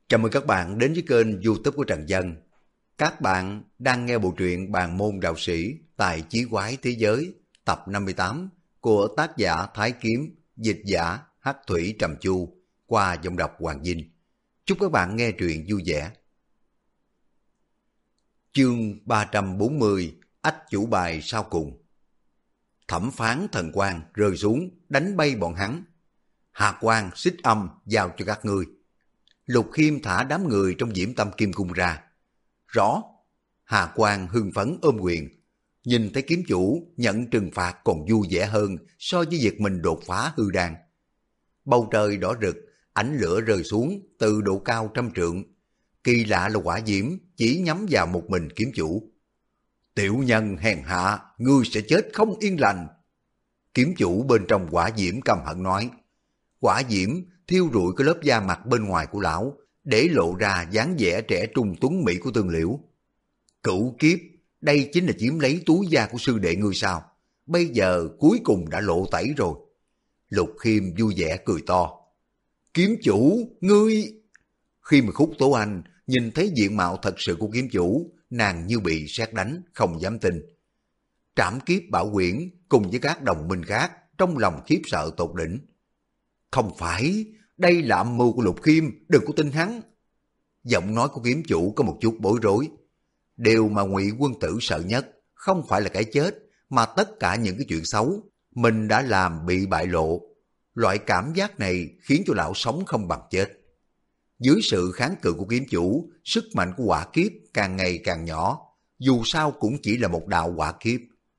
Chào mừng các bạn đến với kênh YouTube của Trần Dân. Các bạn đang nghe bộ truyện Bàn môn đạo sĩ tại Chí quái thế giới tập 58 của tác giả Thái Kiếm, dịch giả Hắc Thủy Trầm Chu qua giọng đọc Hoàng Vinh. Chúc các bạn nghe truyện vui vẻ. Chương 340 Ách chủ bài sau cùng. Thẩm phán thần quang rơi xuống đánh bay bọn hắn. Hà quang xích âm giao cho các ngươi. Lục Khiêm thả đám người trong Diễm Tâm Kim Cung ra. Rõ. Hà Quang hưng phấn ôm quyền. Nhìn thấy kiếm chủ nhận trừng phạt còn vui vẻ hơn so với việc mình đột phá hư đan. Bầu trời đỏ rực, ánh lửa rơi xuống từ độ cao 100 trượng. Kỳ lạ là quả diễm chỉ nhắm vào một mình kiếm chủ. Tiểu nhân hèn hạ, ngươi sẽ chết không yên lành. Kiếm chủ bên trong quả diễm căm hận nói. Quả diễm thiêu rụi cái lớp da mặt bên ngoài của lão, để lộ ra dáng vẻ trẻ trung tuấn mỹ của Tương Liễu. Cửu kiếp, đây chính là chiếm lấy túi da của sư đệ ngươi sao? Bây giờ cuối cùng đã lộ tẩy rồi. Lục Khiêm vui vẻ cười to. Kiếm chủ, ngươi... Khi mà Khúc Tố Anh nhìn thấy diện mạo thật sự của kiếm chủ, nàng như bị sét đánh, không dám tin. Trảm kiếp Bảo Quyển cùng với các đồng minh khác trong lòng khiếp sợ tột đỉnh. Không phải, đây là âm mưu của Lục Khiêm, đừng có tin hắn. Giọng nói của kiếm chủ có một chút bối rối. Điều mà Ngụy Quân Tử sợ nhất không phải là cái chết, mà tất cả những cái chuyện xấu mình đã làm bị bại lộ. Loại cảm giác này khiến cho lão sống không bằng chết. Dưới sự kháng cự của kiếm chủ, sức mạnh của hỏa kiếp càng ngày càng nhỏ, dù sao cũng chỉ là một đạo hỏa kiếp.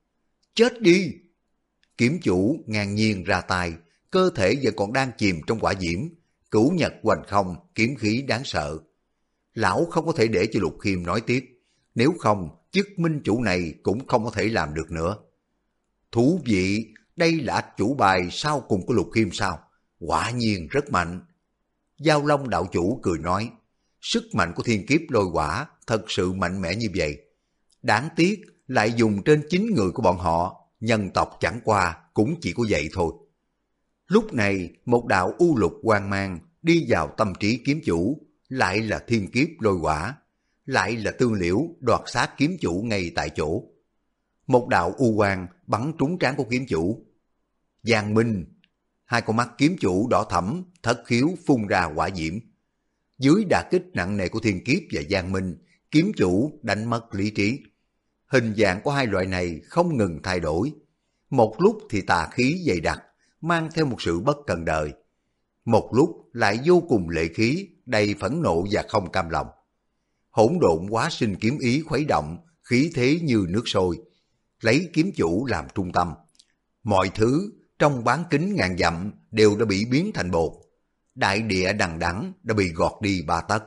Chết đi! Kiếm chủ ngang nhiên ra tay, cơ thể giờ còn đang chìm trong quả diễm, cửu nhật hoành không, kiếm khí đáng sợ. Lão không có thể để cho Lục Khiêm nói tiếp, nếu không, chức minh chủ này cũng không có thể làm được nữa. Thú vị, đây là ách chủ bài sau cùng của Lục Khiêm sao? Quả nhiên rất mạnh. Giao Long đạo chủ cười nói, sức mạnh của thiên kiếp lôi hỏa thật sự mạnh mẽ như vậy. Đáng tiếc lại dùng trên chính người của bọn họ, nhân tộc chẳng qua cũng chỉ có vậy thôi. Lúc này, một đạo u lục quang mang đi vào tâm trí kiếm chủ, lại là thiên kiếp lôi hỏa, lại là Tương Liễu đoạt xác kiếm chủ ngay tại chỗ. Một đạo u quang bắn trúng trán của kiếm chủ. Giang Minh, hai con mắt kiếm chủ đỏ thẫm, thất khiếu phun ra hỏa diễm. Dưới đả kích nặng nề của thiên kiếp và Giang Minh, kiếm chủ đánh mất lý trí. Hình dạng của hai loại này không ngừng thay đổi. Một lúc thì tà khí dày đặc, mang theo một sự bất cần đời. Một lúc lại vô cùng lệ khí, đầy phẫn nộ và không cam lòng. Hỗn độn hóa sinh kiếm ý khuấy động, khí thế như nước sôi, lấy kiếm chủ làm trung tâm. Mọi thứ trong bán kính ngàn dặm đều đã bị biến thành bột. Đại địa đằng đẵng đã bị gọt đi 3 tấc.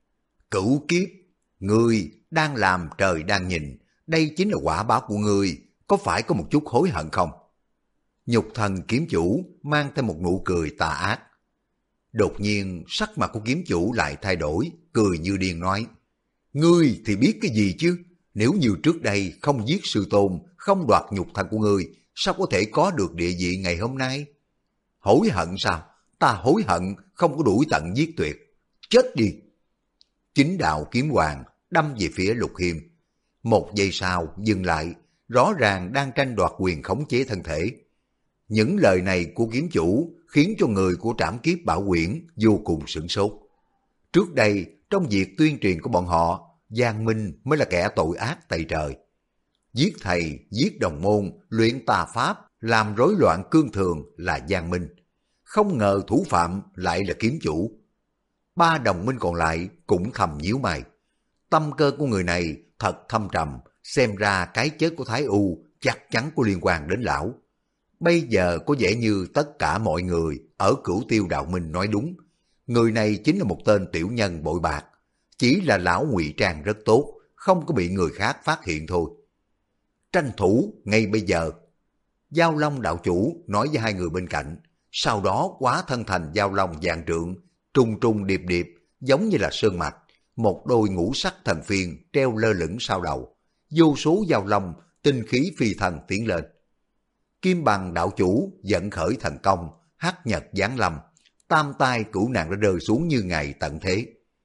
Cửu kiếp, ngươi đang làm trời đang nhìn, đây chính là quả báo của ngươi, có phải có một chút hối hận không? Nhục thần kiếm chủ mang theo một nụ cười tà ác. Đột nhiên sắc mặt của kiếm chủ lại thay đổi, cười như điên nói, ngươi thì biết cái gì chứ, nếu như trước đây không giết sư tôn, không đoạt nhục thần của ngươi, sao có thể có được địa vị ngày hôm nay? Hối hận sao? Ta hối hận không có đuổi tận giết tuyệt. Chết đi! Chính đạo kiếm hoàng đâm về phía Lục Khiêm. Một giây sau dừng lại, rõ ràng đang tranh đoạt quyền khống chế thân thể. Những lời này của kiếm chủ khiến cho người của Trảm Kiếp Bảo Quyển vô cùng sửng sốt. Trước đây, trong việc tuyên truyền của bọn họ, Giang Minh mới là kẻ tội ác tày trời. Giết thầy, giết đồng môn, luyện tà pháp, làm rối loạn cương thường là Giang Minh. Không ngờ thủ phạm lại là kiếm chủ. 3 đồng minh còn lại cũng thầm nhíu mày. Tâm cơ của người này thật thâm trầm, xem ra cái chết của Thái U chắc chắn có liên quan đến lão. Bây giờ có vẻ như tất cả mọi người ở Cửu Tiêu Đạo Minh nói đúng. Người này chính là một tên tiểu nhân bội bạc. Chỉ là lão ngụy trang rất tốt, không có bị người khác phát hiện thôi. Tranh thủ ngay bây giờ. Giao Long đạo chủ nói với hai người bên cạnh, sau đó hóa thân thành Giao Long vạn trượng, trùng trùng điệp điệp, giống như là sơn mạch, một đôi ngũ sắc thần phiên treo lơ lửng sau đầu, vô số Giao Long, tinh khí phi thần tiến lên. Kim Bằng đạo chủ dẫn khởi thần công, hắc nhật giáng lâm, tam tai cửu nạn đã rơi xuống như ngày tận thế.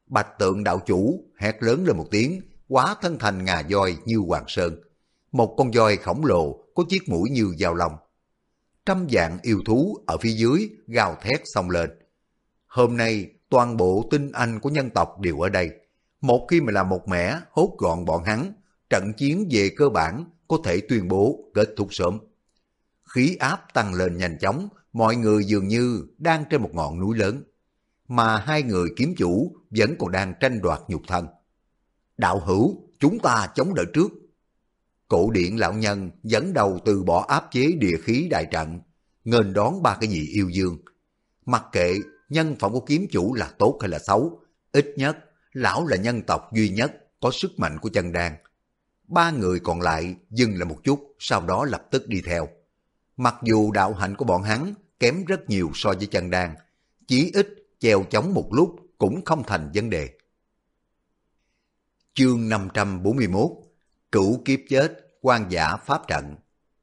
Bạch Tượng đạo chủ hét lớn lên một tiếng, hóa thân thành ngà voi như hoàng sơn. Một con voi khổng lồ có chiếc mũi như dao long. Trăm vạn yêu thú ở phía dưới gào thét xông lên. Hôm nay toàn bộ tinh anh của nhân tộc đều ở đây. Một khi mà làm một mẻ hốt gọn bọn hắn, trận chiến về cơ bản có thể tuyên bố kết thúc sớm. Khí áp tăng lên nhanh chóng, mọi người dường như đang trên một ngọn núi lớn. Mà hai người kiếm chủ vẫn còn đang tranh đoạt nhục thân. Đạo hữu, chúng ta chống đỡ trước. Cổ điển lão nhân dẫn đầu từ bỏ áp chế địa khí đại trận, nghênh đón ba cái vị yêu dương. Mặc kệ nhân phẩm của kiếm chủ là tốt hay là xấu, ít nhất lão là nhân tộc duy nhất có sức mạnh của chân đan. Ba người còn lại dừng lại một chút, sau đó lập tức đi theo. Mặc dù đạo hạnh của bọn hắn kém rất nhiều so với chân đan, chỉ ít chèo chống một lúc cũng không thành vấn đề. Chương 541 Cửu kiếp chết, quan giả pháp trận.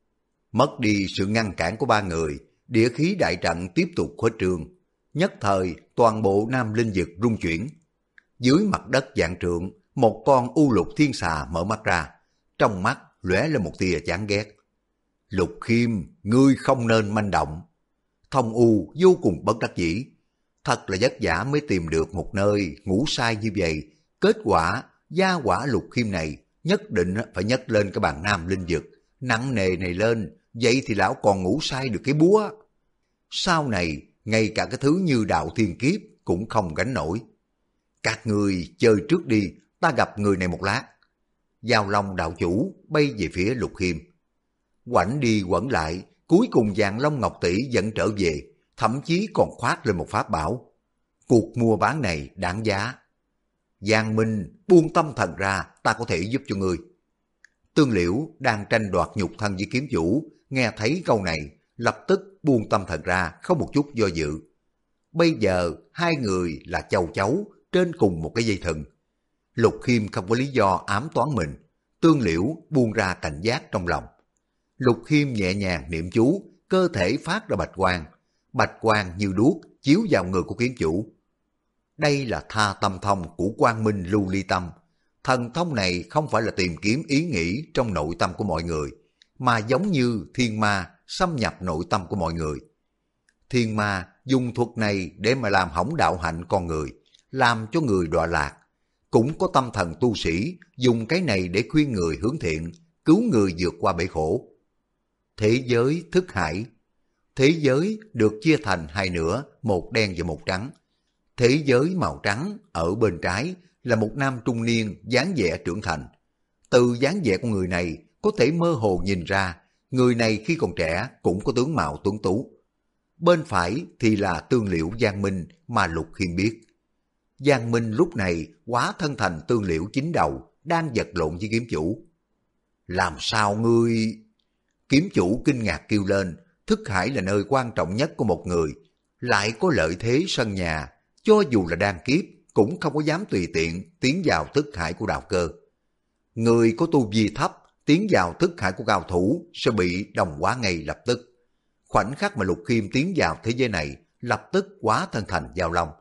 Mất đi sự ngăn cản của ba người, địa khí đại trận tiếp tục khuếch trương. Nhất thời toàn bộ Nam Linh Vực rung chuyển. Dưới mặt đất vạn trượng, một con u lục thiên xà mở mắt ra, trong mắt lóe lên một tia chán ghét. Lục Khiêm, ngươi không nên manh động. Thông U vô cùng bất đắc dĩ. Thật là vất vả mới tìm được một nơi ngủ sai như vậy. Kết quả, gia quả Lục Khiêm này nhất định phải nhấc lên cái bàn Nam Linh Vực. Nặng nề này lên, vậy thì lão còn ngủ sai được cái búa. Sau này, ngay cả cái thứ như đạo thiên kiếp cũng không gánh nổi. Các người chơi trước đi, ta gặp người này một lát. Giao Long đạo chủ bay về phía Lục Khiêm. Quảnh đi quẩn lại, cuối cùng Vạn Long Ngọc Tỷ dẫn trở về, thậm chí còn khoác lên một pháp bảo. Cuộc mua bán này đáng giá. Giang Minh, buông tâm thần ra, ta có thể giúp cho ngươi. Tương Liễu đang tranh đoạt nhục thân với kiếm chủ, nghe thấy câu này, lập tức buông tâm thần ra, không một chút do dự. Bây giờ hai người là châu chấu trên cùng một cái dây thừng. Lục Khiêm không có lý do ám toán mình, Tương Liễu buông ra cảnh giác trong lòng. Lục Khiêm nhẹ nhàng niệm chú, cơ thể phát ra bạch quang như đuốc chiếu vào người của kiếm chủ. Đây là tha tâm thông của Quang Minh Lưu Ly Tâm. Thần thông này không phải là tìm kiếm ý nghĩ trong nội tâm của mọi người, mà giống như thiên ma xâm nhập nội tâm của mọi người. Thiên ma dùng thuật này để mà làm hỏng đạo hạnh con người, làm cho người đọa lạc. Cũng có tâm thần tu sĩ dùng cái này để khuyên người hướng thiện, cứu người vượt qua bể khổ. Thế giới thức hải. Thế giới được chia thành hai nửa, một đen và một trắng. Thế giới màu trắng ở bên trái là một nam trung niên dáng vẻ trưởng thành. Từ dáng vẻ của người này có thể mơ hồ nhìn ra, người này khi còn trẻ cũng có tướng mạo tuấn tú. Bên phải thì là Tương Liễu Giang Minh mà Lục Khiêm biết. Giang Minh lúc này hóa thân thành Tương Liễu chính đầu, đang vật lộn với kiếm chủ. Làm sao ngươi... Kiếm chủ kinh ngạc kêu lên, thức hải là nơi quan trọng nhất của một người, lại có lợi thế sân nhà, cho dù là đan kiếp cũng không có dám tùy tiện tiến vào thức hải của đạo cơ. Người có tu vi thấp tiến vào thức hải của cao thủ sẽ bị đồng hóa ngay lập tức. Khoảnh khắc mà Lục Khiêm tiến vào thế giới này, lập tức hóa thân thành Giao Long.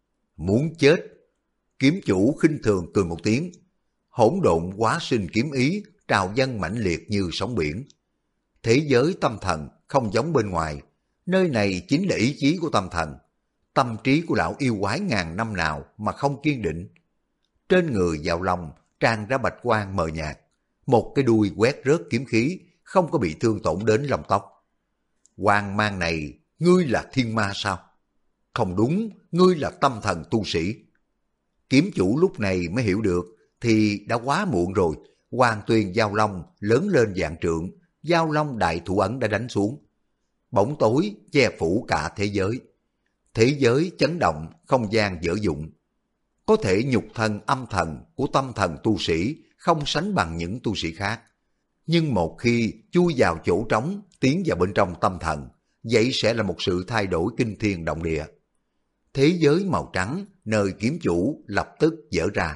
Muốn chết. Kiếm chủ khinh thường cười một tiếng. Hỗn độn hóa sinh kiếm ý trào dâng mãnh liệt như sóng biển. Thế giới tâm thần không giống bên ngoài, nơi này chính là ý chí của tâm thần. Tâm trí của lão yêu quái ngàn năm nào mà không kiên định. Trên người Giao Long tràn ra bạch quang mờ nhạt, một cái đuôi quét rớt kiếm khí, không có bị thương tổn đến lông tóc. Quang mang này, ngươi là thiên ma sao? Không đúng, ngươi là tâm thần tu sĩ. Kiếm chủ lúc này mới hiểu được, thì đã quá muộn rồi. Hoàng tuyền Giao Long lớn lên vạn trượng, Giao Long đại thủ ấn đã đánh xuống. Bóng tối che phủ cả thế giới. Thế giới chấn động, không gian dở dụng. Có thể nhục thân âm thần của tâm thần tu sĩ không sánh bằng những tu sĩ khác. Nhưng một khi chui vào chỗ trống, tiến vào bên trong tâm thần, vậy sẽ là một sự thay đổi kinh thiên động địa. Thế giới màu trắng, nơi kiếm chủ lập tức dở ra.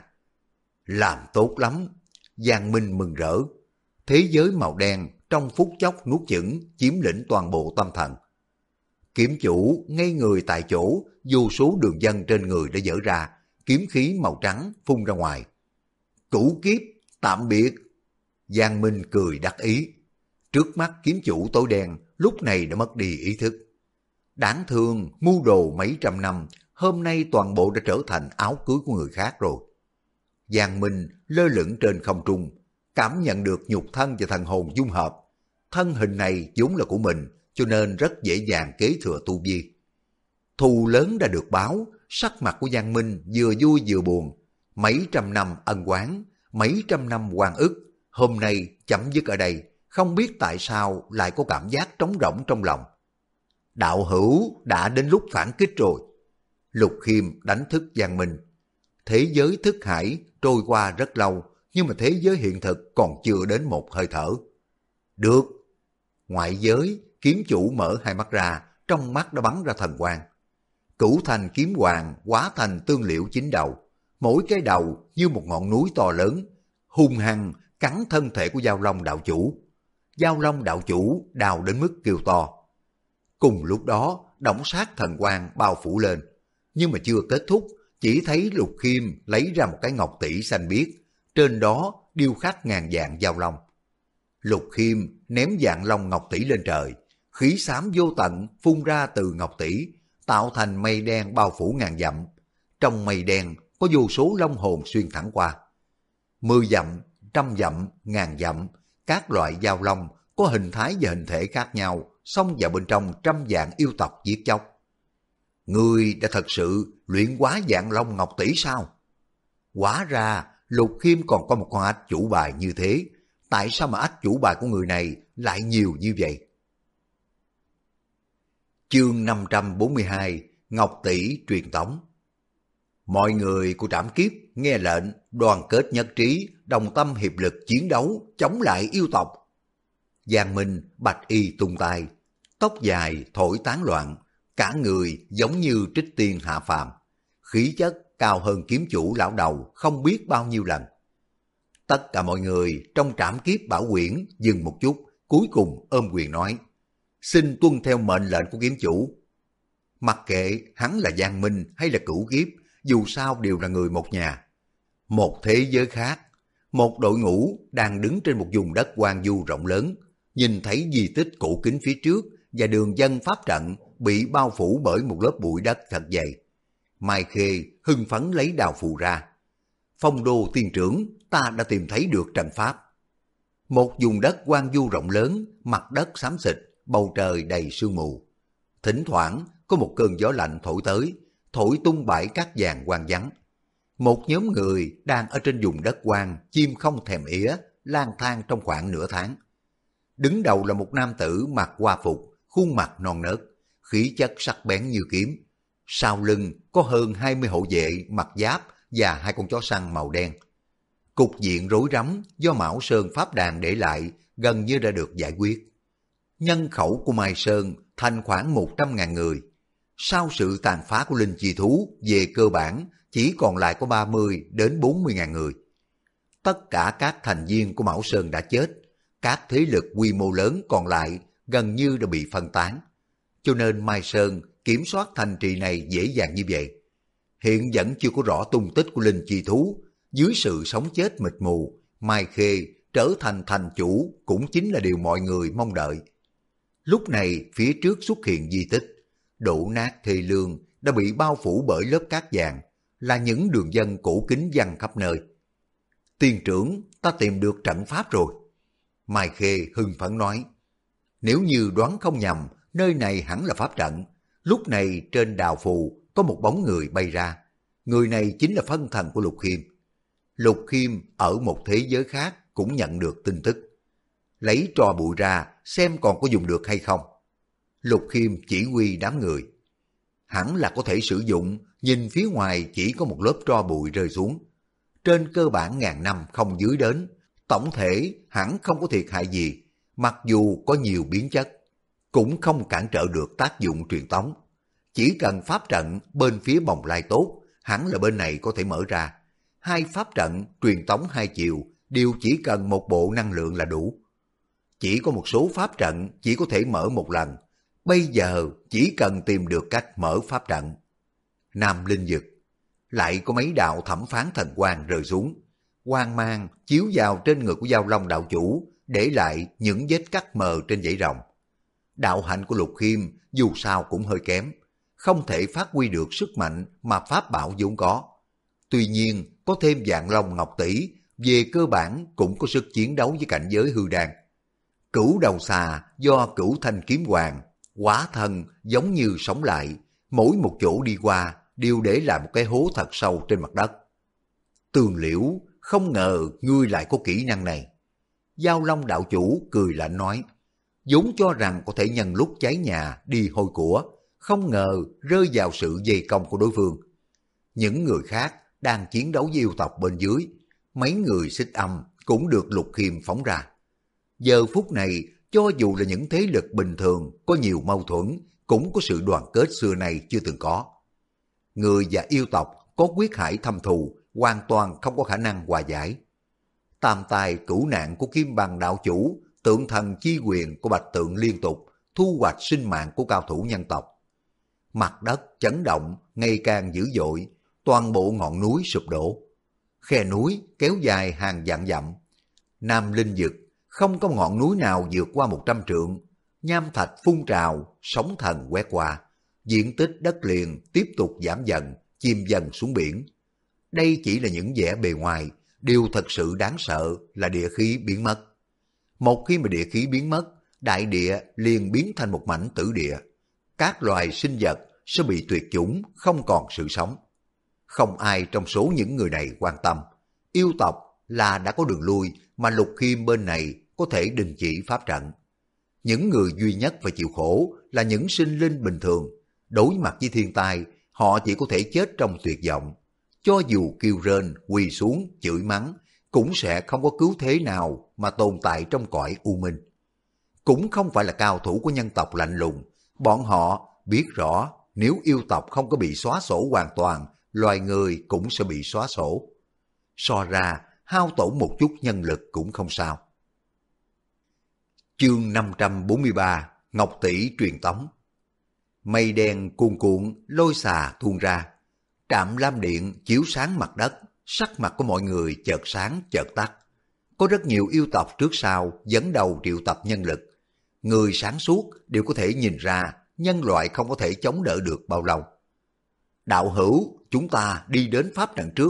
Làm tốt lắm, Giang Minh mừng rỡ. Thế giới màu đen trong phút chốc nuốt chửng, chiếm lĩnh toàn bộ tâm thần. Kiếm chủ ngây người tại chỗ, vô số đường vân trên người đã dở ra, kiếm khí màu trắng phun ra ngoài. Cửu kiếp, tạm biệt. Giang Minh cười đắc ý. Trước mắt kiếm chủ tối đen lúc này đã mất đi ý thức. Đáng thương, mưu đồ mấy trăm năm, hôm nay toàn bộ đã trở thành áo cưới của người khác rồi. Giang Minh lơ lửng trên không trung, cảm nhận được nhục thân và thần hồn dung hợp. Thân hình này vốn là của mình, cho nên rất dễ dàng kế thừa tu vi. Thù lớn đã được báo, sắc mặt của Giang Minh vừa vui vừa buồn. Mấy trăm năm ân oán, mấy trăm năm oan ức, hôm nay chấm dứt ở đây, không biết tại sao lại có cảm giác trống rỗng trong lòng. Đạo hữu đã đến lúc phản kích rồi. Lục Khiêm đánh thức Giang Minh. Thế giới thức hải trôi qua rất lâu, nhưng mà thế giới hiện thực còn chưa đến một hơi thở. Được. Ngoại giới, kiếm chủ mở hai mắt ra, trong mắt đã bắn ra thần quang. Cửu thành kiếm hoàng hóa thành tương liễu chín đầu, mỗi cái đầu như một ngọn núi to lớn, hung hăng cắn thân thể của Giao Long đạo chủ. Giao Long đạo chủ đào đến mức kêu to. Cùng lúc đó, đổng sát thần quang bao phủ lên, nhưng mà chưa kết thúc, chỉ thấy Lục Khiêm lấy ra một cái ngọc tỷ xanh biếc, trên đó điêu khắc ngàn vạn giao long. Lục Khiêm ném vạn long ngọc tỷ lên trời, khí xám vô tận phun ra từ ngọc tỷ, tạo thành mây đen bao phủ ngàn dặm. Trong mây đen có vô số long hồn xuyên thẳng qua. 10 dặm, 100 dặm, ngàn dặm, các loại giao long có hình thái và hình thể khác nhau, xông vào bên trong trăm vạn yêu tộc giết chóc. Ngươi đã thật sự luyện hóa vạn long ngọc tỷ sao? Hóa ra Lục Khiêm còn có một con ách chủ bài như thế, tại sao mà ách chủ bài của người này lại nhiều như vậy? Chương 542, Ngọc tỷ truyền tống. Mọi người của Trảm Kiếp nghe lệnh, đoàn kết nhất trí, đồng tâm hiệp lực chiến đấu, chống lại yêu tộc. Giang Minh bạch y tung tay, tóc dài thổi tán loạn, cả người giống như trích tiên hạ phàm, khí chất cao hơn kiếm chủ lão đầu không biết bao nhiêu lần. Tất cả mọi người trong Trảm Kiếp Bảo Quyển dừng một chút, cuối cùng ôm quyền nói: xin tuân theo mệnh lệnh của kiếm chủ. Mặc kệ hắn là Giang Minh hay là Cửu Kiếp, dù sao đều là người một nhà. Một thế giới khác, một đội ngũ đang đứng trên một vùng đất hoang vu rộng lớn, nhìn thấy di tích cổ kính phía trước và đường dân pháp trận bị bao phủ bởi một lớp bụi đất thật dày. Mai Khê hưng phấn lấy đào phù ra. Phong Đô tiên trưởng, ta đã tìm thấy được trận pháp. Một vùng đất hoang vu rộng lớn, mặt đất xám xịt, bầu trời đầy sương mù. Thỉnh thoảng có một cơn gió lạnh thổi tới, thổi tung bãi cát vàng hoang vắng. Một nhóm người đang ở trên vùng đất hoang, chim không thèm ỉa, lang thang trong khoảng nửa tháng. Đứng đầu là một nam tử mặc hoa phục, khuôn mặt non nớt, khí chất sắc bén như kiếm. Sau lưng có hơn 20 hộ vệ mặc giáp và 2 con chó săn màu đen. Cục diện rối rắm do Mão Sơn Pháp Đàn để lại gần như đã được giải quyết. Nhân khẩu của Mai Sơn thành khoảng 100.000 người. Sau sự tàn phá của linh chi thú, về cơ bản chỉ còn lại có 30 đến 40.000 người. Tất cả các thành viên của Mão Sơn đã chết, các thế lực quy mô lớn còn lại gần như đã bị phân tán. Cho nên Mai Sơn kiểm soát thành trì này dễ dàng như vậy. Hiện vẫn chưa có rõ tung tích của linh chi thú, dưới sự sống chết mịt mù, Mai Khê trở thành thành chủ cũng chính là điều mọi người mong đợi. Lúc này phía trước xuất hiện di tích, đổ nát thê lương đã bị bao phủ bởi lớp cát vàng, là những đường dân cổ kính văng khắp nơi. Tiên trưởng, ta tìm được trận pháp rồi. Mai Khê hưng phấn nói, nếu như đoán không nhầm, nơi này hẳn là pháp trận. Lúc này trên đào phù có một bóng người bay ra. Người này chính là phân thần của Lục Khiêm. Lục Khiêm ở một thế giới khác cũng nhận được tin tức. Lấy trò bụi ra xem còn có dùng được hay không. Lục Khiêm chỉ huy đám người. Hẳn là có thể sử dụng, nhìn phía ngoài chỉ có một lớp tro bụi rơi xuống. Trên cơ bản ngàn năm không dưới đến, tổng thể hẳn không có thiệt hại gì, mặc dù có nhiều biến chất, cũng không cản trở được tác dụng truyền tống. Chỉ cần pháp trận bên phía bồng lai tốt, hẳn là bên này có thể mở ra. 2 pháp trận truyền tống 2 chiều đều chỉ cần một bộ năng lượng là đủ. Chỉ có một số pháp trận chỉ có thể mở một lần, bây giờ chỉ cần tìm được cách mở pháp trận. Nam Linh Dực, lại có mấy đạo thẩm phán thần quang rơi xuống. Quang mang chiếu vào trên người của Dao Long đạo chủ, để lại những vết cắt mờ trên dãy rồng. Đạo hạnh của Lục Khiêm dù sao cũng hơi kém, không thể phát huy được sức mạnh mà pháp bảo vốn có. Tuy nhiên, có thêm Vạn Long Ngọc Tỷ, về cơ bản cũng có sức chiến đấu với cảnh giới hư đan. Cửu đầu xà do Cửu Thanh Kiếm Hoàng, hóa thân giống như sống lại, mỗi một chỗ đi qua đều để lại một cái hố thật sâu trên mặt đất. Tường Liễu, không ngờ ngươi lại có kỹ năng này. Dao Long đạo chủ cười lạnh nói, vốn cho rằng có thể nhân lúc cháy nhà đi hôi của, không ngờ rơi vào sự vây công của đối phương. Những người khác đang chiến đấu với yêu tộc bên dưới, mấy người xích âm cũng được Lục Khiêm phóng ra. Giờ phút này, cho dù là những thế lực bình thường có nhiều mâu thuẫn, cũng có sự đoàn kết xưa nay chưa từng có. Người và yêu tộc có quyết hải thâm thù, hoàn toàn không có khả năng hòa giải. Tam tài cửu nạn của Kim Bằng đạo chủ, tượng thần chi quyền của Bạch Tượng liên tục thu hoạch sinh mạng của cao thủ nhân tộc. Mặt đất chấn động ngày càng dữ dội, toàn bộ ngọn núi sụp đổ. Khe núi kéo dài hàng vạn dặm. Nam Linh Vực không có ngọn núi nào vượt qua 100 trượng. Nham thạch phun trào, sóng thần quét qua. Diện tích đất liền tiếp tục giảm dần, chìm dần xuống biển. Đây chỉ là những vẻ bề ngoài, điều thật sự đáng sợ là địa khí biến mất. Một khi mà địa khí biến mất, đại địa liền biến thành một mảnh tử địa. Các loài sinh vật sẽ bị tuyệt chủng, không còn sự sống. Không ai trong số những người này quan tâm. Yêu tộc là đã có đường lui, mà Lục Khiêm bên này có thể đình chỉ pháp trận. Những người duy nhất phải chịu khổ là những sinh linh bình thường. Đối mặt với thiên tai, họ chỉ có thể chết trong tuyệt vọng. Cho dù kêu rên, quỳ xuống, chửi mắng, cũng sẽ không có cứu thế nào mà tồn tại trong cõi u minh. Cũng không phải là cao thủ của nhân tộc lạnh lùng. Bọn họ biết rõ nếu yêu tộc không có bị xóa sổ hoàn toàn, loài người cũng sẽ bị xóa sổ. So ra, hao tổn một chút nhân lực cũng không sao. Chương 543, Ngọc Tỷ truyền tống. Mây đen cuồn cuộn, lôi xà tuôn ra. Trạm lam điện chiếu sáng mặt đất, sắc mặt của mọi người chợt sáng chợt tắt. Có rất nhiều yêu tộc trước sau dẫn đầu triệu tập nhân lực. Người sáng suốt đều có thể nhìn ra nhân loại không có thể chống đỡ được bao lâu. Đạo hữu, chúng ta đi đến pháp trận trước.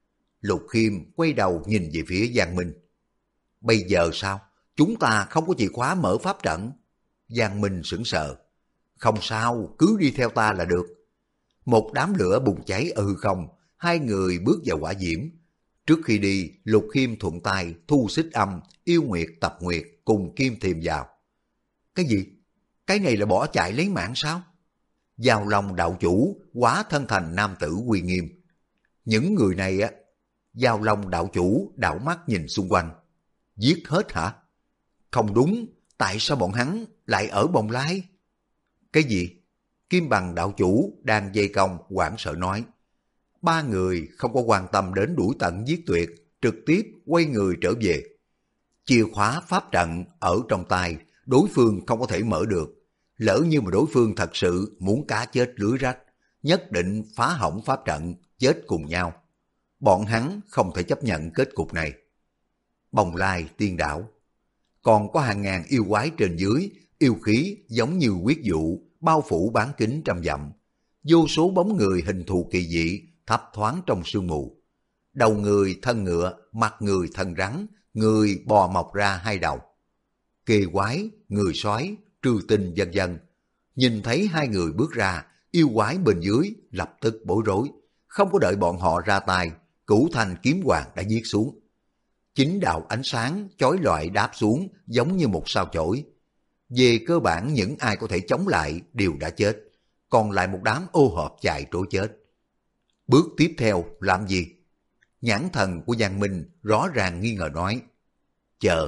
Lục Khiêm quay đầu nhìn về phía Giang Minh. Bây giờ sao? Chúng ta không có chìa khóa mở pháp trận. Giang Minh sững sờ. Không sao, cứ đi theo ta là được. Một đám lửa bùng cháy ở hư không, hai người bước vào hỏa diễm. Trước khi đi, Lục Khiêm thuận tay thu xích âm, yêu nguyệt, tập nguyệt cùng Kim Thiềm vào. Cái gì? Cái này là bỏ chạy lấy mạng sao? Dao Long đạo chủ hóa thân thành nam tử uy nghiêm. Những người này á, Dao Long đạo chủ đảo mắt nhìn xung quanh. Giết hết hả? Không đúng, tại sao bọn hắn lại ở Bồng Lai? Cái gì? Kim Bằng đạo chủ đang dây công hoảng sợ nói. Ba người không có quan tâm đến đuổi tận giết tuyệt, trực tiếp quay người trở về. Chìa khóa pháp trận ở trong tay, đối phương không có thể mở được. Lỡ như mà đối phương thật sự muốn cá chết lưới rách, nhất định phá hỏng pháp trận, chết cùng nhau. Bọn hắn không thể chấp nhận kết cục này. Bồng Lai tiên đảo. Còn có hàng ngàn yêu quái trên dưới, yêu khí giống như huyết dụ, bao phủ bán kính trăm dặm. Vô số bóng người hình thù kỳ dị, thấp thoáng trong sương mù. Đầu người thân ngựa, mặt người thân rắn, người bò mọc ra hai đầu. Kê quái, người sói, trừ tinh vân vân. Nhìn thấy hai người bước ra, yêu quái bên dưới lập tức bối rối. Không có đợi bọn họ ra tay, Cửu Thanh Kiếm Hoàng đã giết xuống. Chính đạo ánh sáng chói lọi đáp xuống giống như một sao chổi. Về cơ bản những ai có thể chống lại đều đã chết, còn lại một đám ô hợp chạy trối chết. Bước tiếp theo làm gì? Nhãn thần của Giang Minh rõ ràng nghi ngờ nói. Chờ.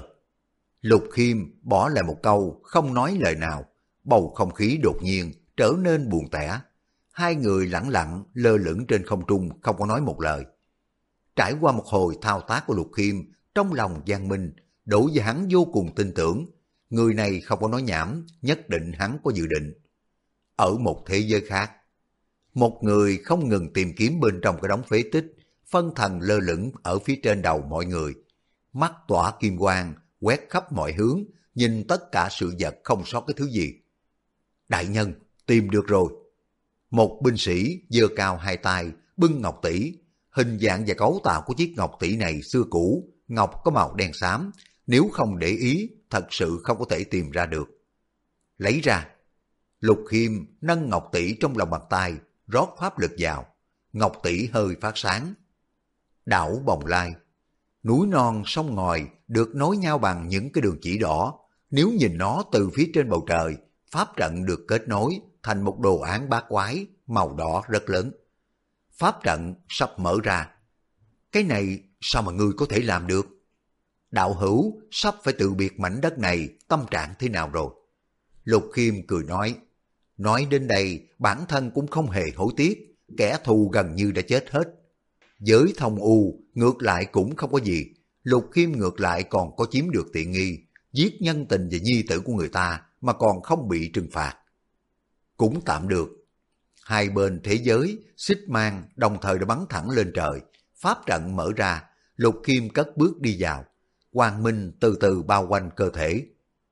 Lục Khiêm bỏ lại một câu không nói lời nào, bầu không khí đột nhiên trở nên buồn tẻ. Hai người lẳng lặng lơ lửng trên không trung không có nói một lời. Trải qua một hồi thao tác của Lục Khiêm, trong lòng Giang Minh đối với hắn vô cùng tin tưởng. Người này không có nói nhảm, nhất định hắn có dự định. Ở một thế giới khác, Một người không ngừng tìm kiếm bên trong cái đống phế tích, phân thần lơ lửng ở phía trên đầu mọi người. Mắt tỏa kim quang, quét khắp mọi hướng, nhìn tất cả sự vật không sót cái thứ gì. Đại nhân, tìm được rồi. Một binh sĩ giơ cao hai tay, bưng ngọc tỷ. Hình dạng và cấu tạo của chiếc ngọc tỷ này xưa cũ, ngọc có màu đen xám. Nếu không để ý, thật sự không có thể tìm ra được. Lấy ra. Lục Khiêm nâng ngọc tỷ trong lòng bàn tay, rót pháp lực vào. Ngọc tỷ hơi phát sáng. Đảo Bồng Lai. Núi non sông ngòi được nối nhau bằng những cái đường chỉ đỏ. Nếu nhìn nó từ phía trên bầu trời, pháp trận được kết nối thành một đồ án bát quái, màu đỏ rất lớn. Pháp trận sắp mở ra. Cái này sao mà ngươi có thể làm được? Đạo hữu sắp phải từ biệt mảnh đất này, tâm trạng thế nào rồi? Lục Khiêm cười nói đến đây bản thân cũng không hề hối tiếc, kẻ thù gần như đã chết hết. Giới thông u ngược lại cũng không có gì, Lục Khiêm ngược lại còn có chiếm được tiện nghi, giết nhân tình và nhi tử của người ta mà còn không bị trừng phạt. Cũng tạm được. Hai bên thế giới, xích mang đồng thời đã bắn thẳng lên trời, pháp trận mở ra, Lục Khiêm cất bước đi vào, quang minh từ từ bao quanh cơ thể.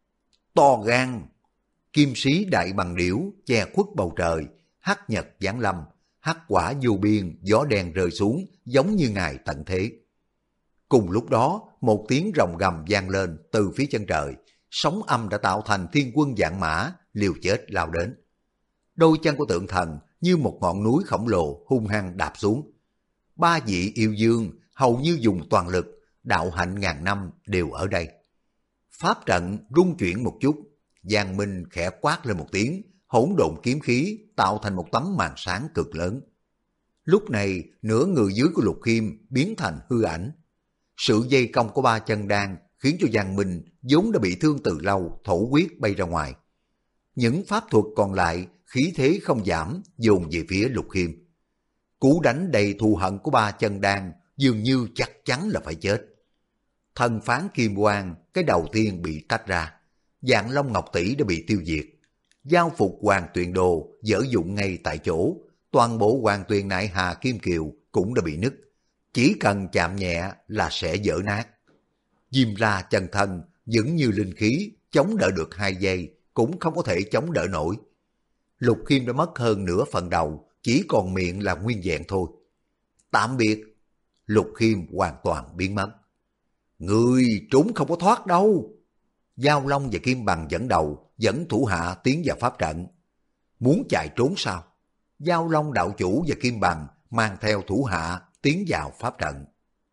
To gan, kim sĩ đại bằng điểu che khuất bầu trời, hắc nhật giáng lâm, hắc quả vô biên, gió đen rơi xuống giống như ngài tận thế. Cùng lúc đó, một tiếng rồng gầm vang lên từ phía chân trời, sóng âm đã tạo thành thiên quân vạn mã, liều chết lao đến. Đôi chân của tượng thần như một ngọn núi khổng lồ hung hăng đạp xuống. Ba vị yêu dương hầu như dùng toàn lực, đạo hạnh ngàn năm đều ở đây. Pháp trận rung chuyển một chút, Giang Minh khẽ quát lên một tiếng, hỗn độn kiếm khí tạo thành một tấm màn sáng cực lớn. Lúc này, nửa người dưới của Lục Khiêm biến thành hư ảnh. Sự dây công của ba chân đan khiến cho Giang Minh vốn đã bị thương từ lâu, thổ huyết bay ra ngoài. Những pháp thuật còn lại khí thế không giảm, dồn về phía Lục Khiêm. Cú đánh đầy thù hận của ba chân đan dường như chắc chắn là phải chết. Thần phán kim quang cái đầu tiên bị tách ra, Vạn Long Ngọc Tỷ đã bị tiêu diệt. Giao phục Hoàng Tuyền Đồ dở dụng ngay tại chỗ, toàn bộ Hoàng Tuyền Nại Hà Kim Kiều cũng đã bị nứt, chỉ cần chạm nhẹ là sẽ vỡ nát. Diêm La chân thân vẫn như linh khí, chống đỡ được 2 giây cũng không có thể chống đỡ nổi. Lục Khiêm đã mất hơn nửa phần đầu, chỉ còn miệng là nguyên vẹn thôi. Tạm biệt. Lục Khiêm hoàn toàn biến mất. Ngươi trốn không có thoát đâu. Giao Long và Kim Bằng dẫn đầu, dẫn thủ hạ tiến vào pháp trận. Muốn chạy trốn sao? Giao Long đạo chủ và Kim Bằng mang theo thủ hạ tiến vào pháp trận.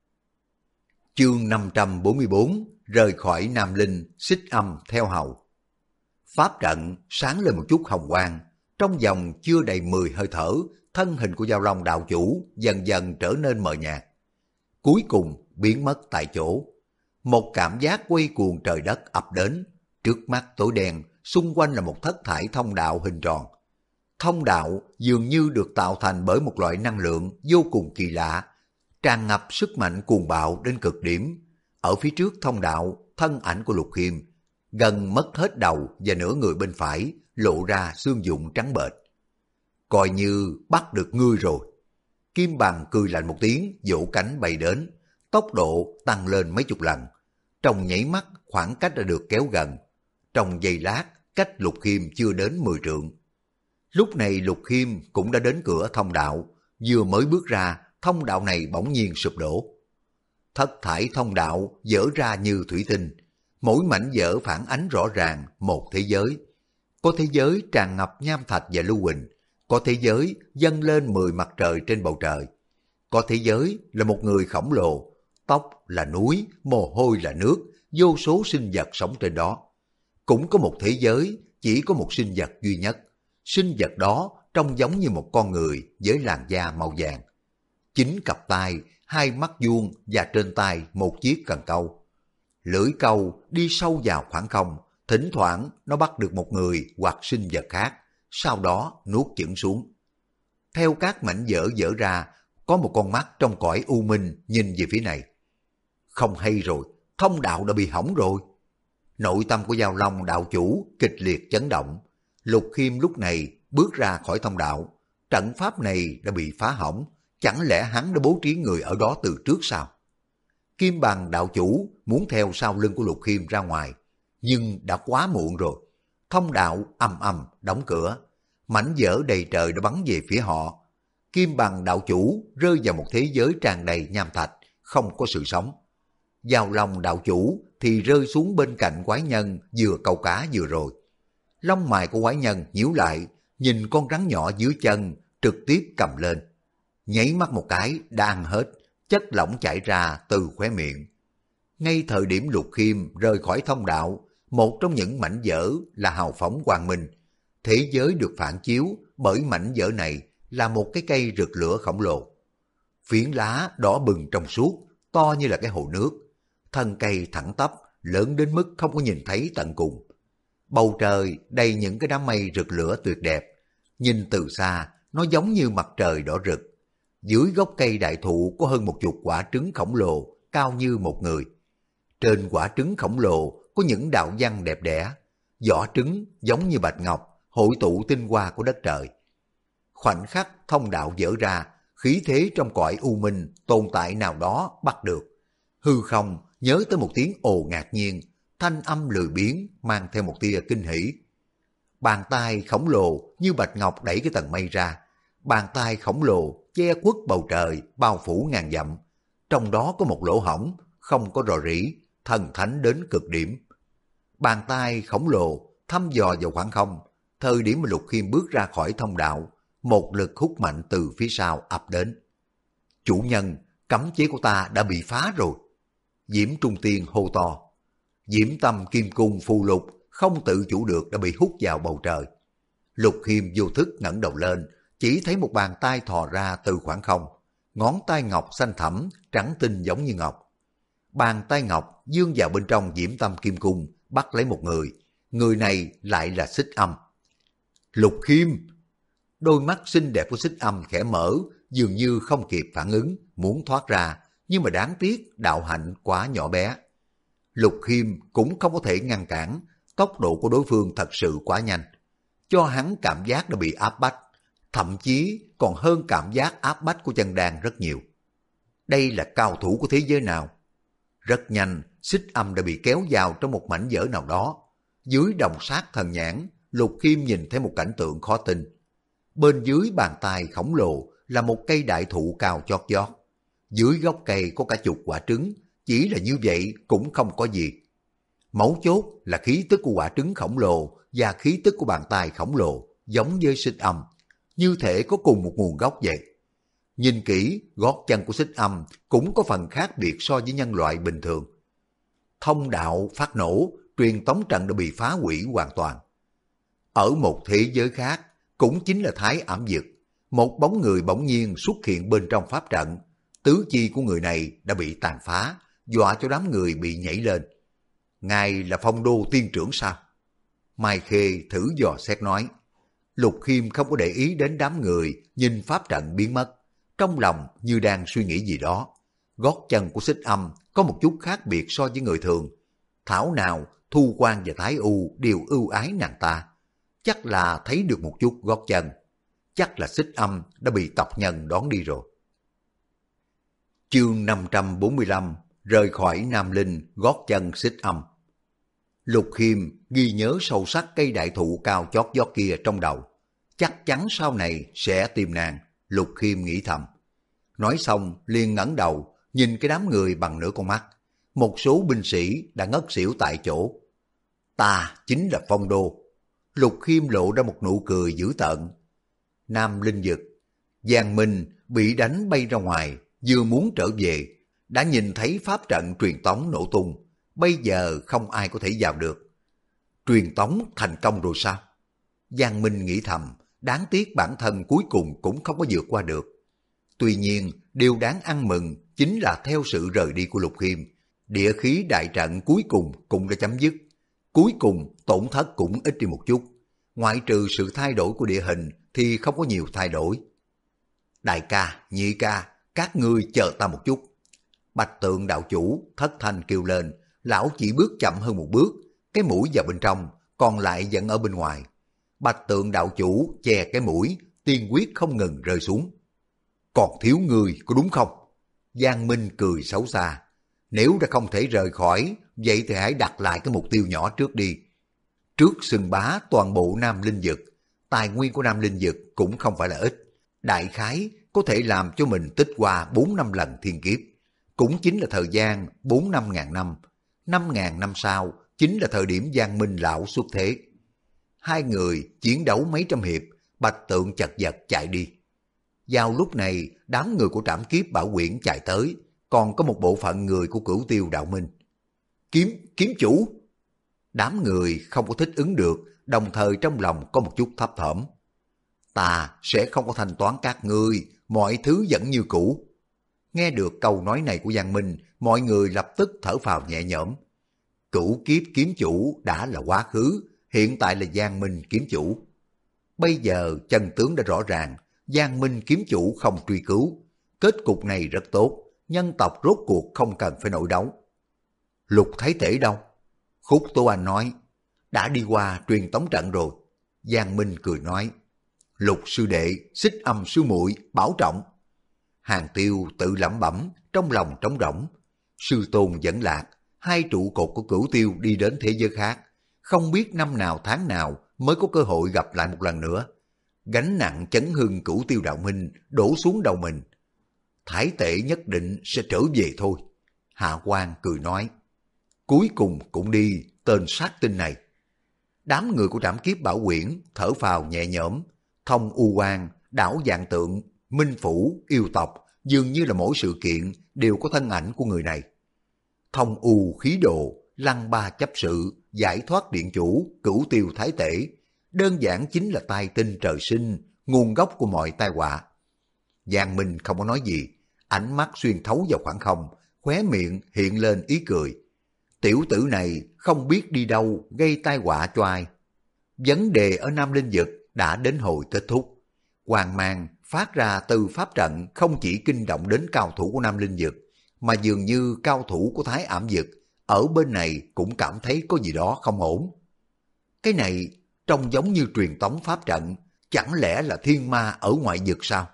Chương 544, rời khỏi Nam Linh, xích âm theo hầu. Pháp trận sáng lên một chút hồng quang, trong vòng chưa đầy 10 hơi thở, thân hình của Giao Long đạo chủ dần dần trở nên mờ nhạt. Cuối cùng biến mất tại chỗ. Một cảm giác quay cuồng trời đất ập đến, trước mắt tối đen, xung quanh là một thất thải thông đạo hình tròn. Thông đạo dường như được tạo thành bởi một loại năng lượng vô cùng kỳ lạ, tràn ngập sức mạnh cuồng bạo đến cực điểm. Ở phía trước thông đạo, thân ảnh của Lục Khiêm gần mất hết đầu và nửa người bên phải, lộ ra xương dụng trắng bệch. Coi như bắt được ngươi rồi. Kim Bằng cười lạnh một tiếng, vỗ cánh bay đến, tốc độ tăng lên mấy chục lần. Trong nhảy mắt, khoảng cách đã được kéo gần. Trong giây lát, cách Lục Khiêm chưa đến 10 trượng. Lúc này Lục Khiêm cũng đã đến cửa thông đạo, vừa mới bước ra, thông đạo này bỗng nhiên sụp đổ. Thất thải thông đạo dở ra như thủy tinh, mỗi mảnh vỡ phản ánh rõ ràng một thế giới. Có thế giới tràn ngập nham thạch và lưu huỳnh, có thế giới dâng lên 10 mặt trời trên bầu trời, có thế giới là một người khổng lồ, tóc là núi, mồ hôi là nước, vô số sinh vật sống trên đó. Cũng có một thế giới chỉ có một sinh vật duy nhất, sinh vật đó trông giống như một con người với làn da màu vàng. 9 cặp tai, 2 mắt vuông và trên tay một chiếc cần câu. Lưỡi câu đi sâu vào khoảng không, thỉnh thoảng nó bắt được một người hoặc sinh vật khác, sau đó nuốt chửng xuống. Theo các mảnh vỡ vỡ ra, có một con mắt trong cõi u minh nhìn về phía này. Không hay rồi, thông đạo đã bị hỏng rồi. Nội tâm của Giao Long đạo chủ kịch liệt chấn động. Lục Khiêm lúc này bước ra khỏi thông đạo, trận pháp này đã bị phá hỏng, chẳng lẽ hắn đã bố trí người ở đó từ trước sao? Kim Bằng đạo chủ muốn theo sau lưng của Lục Khiêm ra ngoài, nhưng đã quá muộn rồi. Thông đạo ầm ầm đóng cửa, mảnh vỡ đầy trời đã bắn về phía họ. Kim Bằng đạo chủ rơi vào một thế giới tràn đầy nham thạch, không có sự sống. Giao Long đạo chủ thì rơi xuống bên cạnh quái nhân vừa câu cá vừa rồi. Lông mày của quái nhân nhíu lại, nhìn con rắn nhỏ dưới chân, trực tiếp cầm lên. Nháy mắt một cái đã ăn hết, chất lỏng chảy ra từ khóe miệng. Ngay thời điểm Lục Khiêm rời khỏi thông đạo, một trong những mảnh vỡ là hào phóng quang minh. Thế giới được phản chiếu bởi mảnh vỡ này là một cái cây rực lửa khổng lồ. Phiến lá đỏ bừng trong suốt, to như là cái hồ nước. Thân cây thẳng tắp, lớn đến mức không có nhìn thấy tận cùng. Bầu trời đầy những cái đám mây rực lửa tuyệt đẹp. Nhìn từ xa, nó giống như mặt trời đỏ rực. Dưới gốc cây đại thụ có hơn 10 quả trứng khổng lồ, cao như một người. Trên quả trứng khổng lồ có những đạo văn đẹp đẽ. Vỏ trứng giống như bạch ngọc, hội tụ tinh hoa của đất trời. Khoảnh khắc thông đạo dở ra, khí thế trong cõi u minh tồn tại nào đó bắt được. Hư không nhớ tới một tiếng ồ ngạc nhiên, thanh âm lười biếng mang theo một tia kinh hỉ. Bàn tay khổng lồ như bạch ngọc đẩy cái tầng mây ra. Bàn tay khổng lồ che khuất bầu trời bao phủ ngàn dặm. Trong đó có một lỗ hổng, không có rò rỉ, thần thánh đến cực điểm. Bàn tay khổng lồ thăm dò vào khoảng không. Thời điểm mà Lục Khiêm bước ra khỏi thông đạo, một lực hút mạnh từ phía sau ập đến. Chủ nhân, cấm chế của ta đã bị phá rồi. Diễm Trung Tiên hô to. Diễm Tâm Kim Cung phù lục không tự chủ được đã bị hút vào bầu trời. Lục Khiêm vô thức ngẩng đầu lên, chỉ thấy một bàn tay thò ra từ khoảng không. Ngón tay ngọc xanh thẳm, trắng tinh giống như ngọc. Bàn tay ngọc dương vào bên trong Diễm Tâm Kim Cung, bắt lấy một người. Người này lại là Xích Âm. Lục Khiêm! Đôi mắt xinh đẹp của Xích Âm khẽ mở, dường như không kịp phản ứng, muốn thoát ra, nhưng mà đáng tiếc đạo hạnh quá nhỏ bé. Lục Khiêm cũng không có thể ngăn cản, tốc độ của đối phương thật sự quá nhanh, cho hắn cảm giác đã bị áp bách, thậm chí còn hơn cảm giác áp bách của chân đan rất nhiều. Đây là cao thủ của thế giới nào? Rất nhanh, Xích Âm đã bị kéo vào trong một mảnh vỡ nào đó. Dưới đồng sát thần nhãn, Lục Khiêm nhìn thấy một cảnh tượng khó tin. Bên dưới bàn tay khổng lồ là một cây đại thụ cao chót vót. Dưới gốc cây có cả chục quả trứng, chỉ là như vậy cũng không có gì. Mấu chốt là khí tức của quả trứng khổng lồ và khí tức của bàn tay khổng lồ giống với Xích Âm, như thể có cùng một nguồn gốc vậy. Nhìn kỹ, gót chân của Xích Âm cũng có phần khác biệt so với nhân loại bình thường. Thông đạo phát nổ, truyền tống trận đã bị phá hủy hoàn toàn. Ở một thế giới khác, cũng chính là Thái Ảm Vực, một bóng người bỗng nhiên xuất hiện bên trong pháp trận. Tứ chi của người này đã bị tàn phá, dọa cho đám người bị nhảy lên. Ngài là Phong Đô tiên trưởng sao? Mai Khê thử dò xét nói. Lục Khiêm không có để ý đến đám người nhìn pháp trận biến mất, trong lòng như đang suy nghĩ gì đó. Gót chân của Xích Âm có một chút khác biệt so với người thường. Thảo nào Thu Quan và Thái U đều ưu ái nàng ta. Chắc là thấy được một chút gót chân. Chắc là Xích Âm đã bị tộc nhân đón đi rồi. Chương 545, rời khỏi Nam Linh, gót chân Xích Âm. Lục Khiêm ghi nhớ sâu sắc cây đại thụ cao chót vót kia trong đầu. Chắc chắn sau này sẽ tìm nàng, Lục Khiêm nghĩ thầm. Nói xong liền ngẩng đầu, nhìn cái đám người bằng nửa con mắt. Một số binh sĩ đã ngất xỉu tại chỗ. Ta chính là Phong Đô. Lục Khiêm lộ ra một nụ cười dữ tợn. Nam Linh Vực, Giang Minh bị đánh bay ra ngoài, vừa muốn trở về, đã nhìn thấy pháp trận truyền tống nổ tung, bây giờ không ai có thể vào được. Truyền tống thành công rồi sao? Giang Minh nghĩ thầm, đáng tiếc bản thân cuối cùng cũng không có vượt qua được. Tuy nhiên, điều đáng ăn mừng chính là theo sự rời đi của Lục Khiêm, địa khí đại trận cuối cùng cũng đã chấm dứt. Cuối cùng tổn thất cũng ít đi một chút, ngoại trừ sự thay đổi của địa hình thì không có nhiều thay đổi. Đại ca, nhị ca, các ngươi chờ ta một chút. Bạch Tượng đạo chủ thất thanh kêu lên, lão chỉ bước chậm hơn một bước, cái mũi vào bên trong, còn lại vẫn ở bên ngoài. Bạch Tượng đạo chủ che cái mũi, tiên quyết không ngừng rơi xuống. Còn thiếu người có đúng không? Giang Minh cười xấu xa. Nếu đã không thể rời khỏi, vậy thì hãy đặt lại cái mục tiêu nhỏ trước đi. Trước xưng bá toàn bộ Nam Linh Dực, tài nguyên của Nam Linh Dực cũng không phải là ít. Đại khái có thể làm cho mình tích qua 4-5 lần thiên kiếp. Cũng chính là thời gian 4-5 ngàn năm. 5 ngàn năm sau chính là thời điểm Giang Minh lão xuất thế. Hai người chiến đấu mấy trăm hiệp, Bạch Tượng chật vật chạy đi. Vào lúc này, đám người của Trảm Kiếp Bảo Quyển chạy tới, còn có một bộ phận người của Cửu Tiêu Đạo Minh. Kiếm chủ! Đám người không có thích ứng được, đồng thời trong lòng có một chút thấp thỏm. Ta sẽ không có thanh toán các ngươi, mọi thứ vẫn như cũ. Nghe được câu nói này của Giang Minh, mọi người lập tức thở phào nhẹ nhõm. Cửu Kiếp kiếm chủ đã là quá khứ, hiện tại là Giang Minh kiếm chủ. Bây giờ chân tướng đã rõ ràng, Giang Minh kiếm chủ không truy cứu. Kết cục này rất tốt, nhân tộc rốt cuộc không cần phải nội đấu. Lục Thái Tể đâu? Khúc Tố Anh nói, đã đi qua truyền tống trận rồi. Giang Minh cười nói, Lục sư đệ, Xích Âm sư muội bảo trọng. Hàng Tiêu tự lẩm bẩm, trong lòng trống rỗng. Sư tôn dẫn lạc, hai trụ cột của Cửu Tiêu đi đến thế giới khác. Không biết năm nào tháng nào mới có cơ hội gặp lại một lần nữa. Gánh nặng chấn hưng Cửu Tiêu Đạo Minh đổ xuống đầu mình. Thái Tể nhất định sẽ trở về thôi. Hạ Quang cười nói, cuối cùng cũng đi, tên sát tinh này. Đám người của Trảm Kiếp Bảo Quyển thở phào nhẹ nhõm. Thông U Quan, đảo Vạn Tượng, Minh Phủ, yêu tộc, dường như là mỗi sự kiện đều có thân ảnh của người này. Thông U khí độ, Lăng Ba chấp sự, giải thoát điện chủ, Cửu Tiêu Thái Tể, đơn giản chính là tai tinh trời sinh, nguồn gốc của mọi tai họa. Giang Minh không có nói gì, ánh mắt xuyên thấu vào khoảng không, khóe miệng hiện lên ý cười. Tiểu tử này không biết đi đâu gây tai họa cho ai. Vấn đề ở Nam Linh Dực đã đến hồi kết thúc. Quang mang phát ra từ pháp trận không chỉ kinh động đến cao thủ của Nam Linh Dực, mà dường như cao thủ của Thái Ảm Dực ở bên này cũng cảm thấy có gì đó không ổn. Cái này trông giống như truyền tống pháp trận, chẳng lẽ là thiên ma ở ngoại dực sao?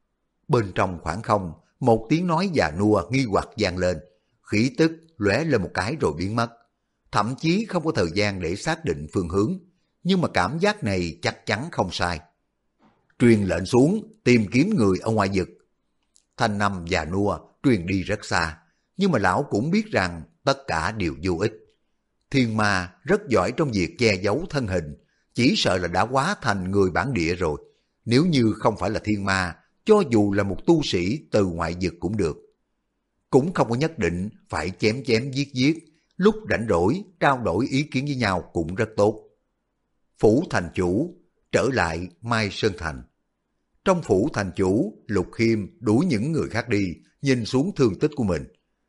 Bên trong khoảng không, một tiếng nói già nua nghi hoặc vang lên, khí tức lóe lên một cái rồi biến mất. Thậm chí không có thời gian để xác định phương hướng, nhưng mà cảm giác này chắc chắn không sai. Truyền lệnh xuống, tìm kiếm người ở ngoại dực. Thanh năm già nua truyền đi rất xa, nhưng mà lão cũng biết rằng tất cả đều vô ích. Thiên ma rất giỏi trong việc che giấu thân hình, chỉ sợ là đã hóa thành người bản địa rồi. Nếu như không phải là thiên ma, cho dù là một tu sĩ từ ngoại dực cũng được. Cũng không có nhất định phải chém chém giết giết, lúc rảnh rỗi trao đổi ý kiến với nhau cũng rất tốt. Phủ thành chủ trở lại Mai Sơn Thành. Trong phủ thành chủ, Lục Khiêm đuổi những người khác đi, nhìn xuống thương tích của mình.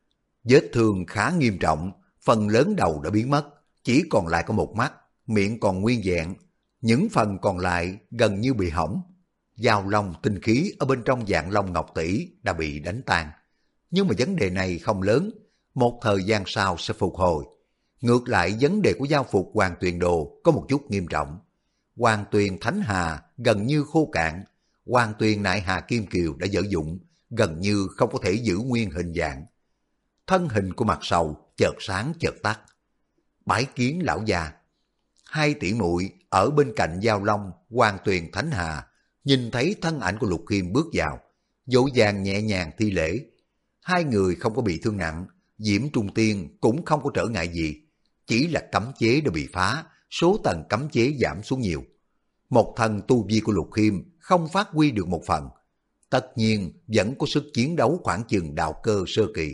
Vết thương khá nghiêm trọng, phần lớn đầu đã biến mất, chỉ còn lại có một mắt, miệng còn nguyên vẹn, những phần còn lại gần như bị hỏng. Giao long tinh khí ở bên trong Vạn Long Ngọc Tỷ đã bị đánh tan. Nhưng mà vấn đề này không lớn, một thời gian sau sẽ phục hồi. Ngược lại vấn đề của giao phục Hoàng Tuyền Đồ có một chút nghiêm trọng. Hoàng Tuyền Thánh Hà gần như khô cạn, Hoàng Tuyền Nại Hà Kim Kiều đã dở dụng, gần như không có thể giữ nguyên hình dạng. Thân hình của mặt sầu chợt sáng chợt tắt. Bái kiến lão già. Hai tỷ muội ở bên cạnh Giao Long, Hoàng Tuyền Thánh Hà, nhìn thấy thân ảnh của Lục Khiêm bước vào, dỗ dàng nhẹ nhàng thi lễ. Hai người không có bị thương nặng, Diễm Trung Tiên cũng không có trở ngại gì, chỉ là cấm chế đã bị phá, số tầng cấm chế giảm xuống nhiều. Một thần tu vi của Lục Khiêm không phát huy được một phần, tất nhiên vẫn có sức chiến đấu khoảng chừng đạo cơ sơ kỳ.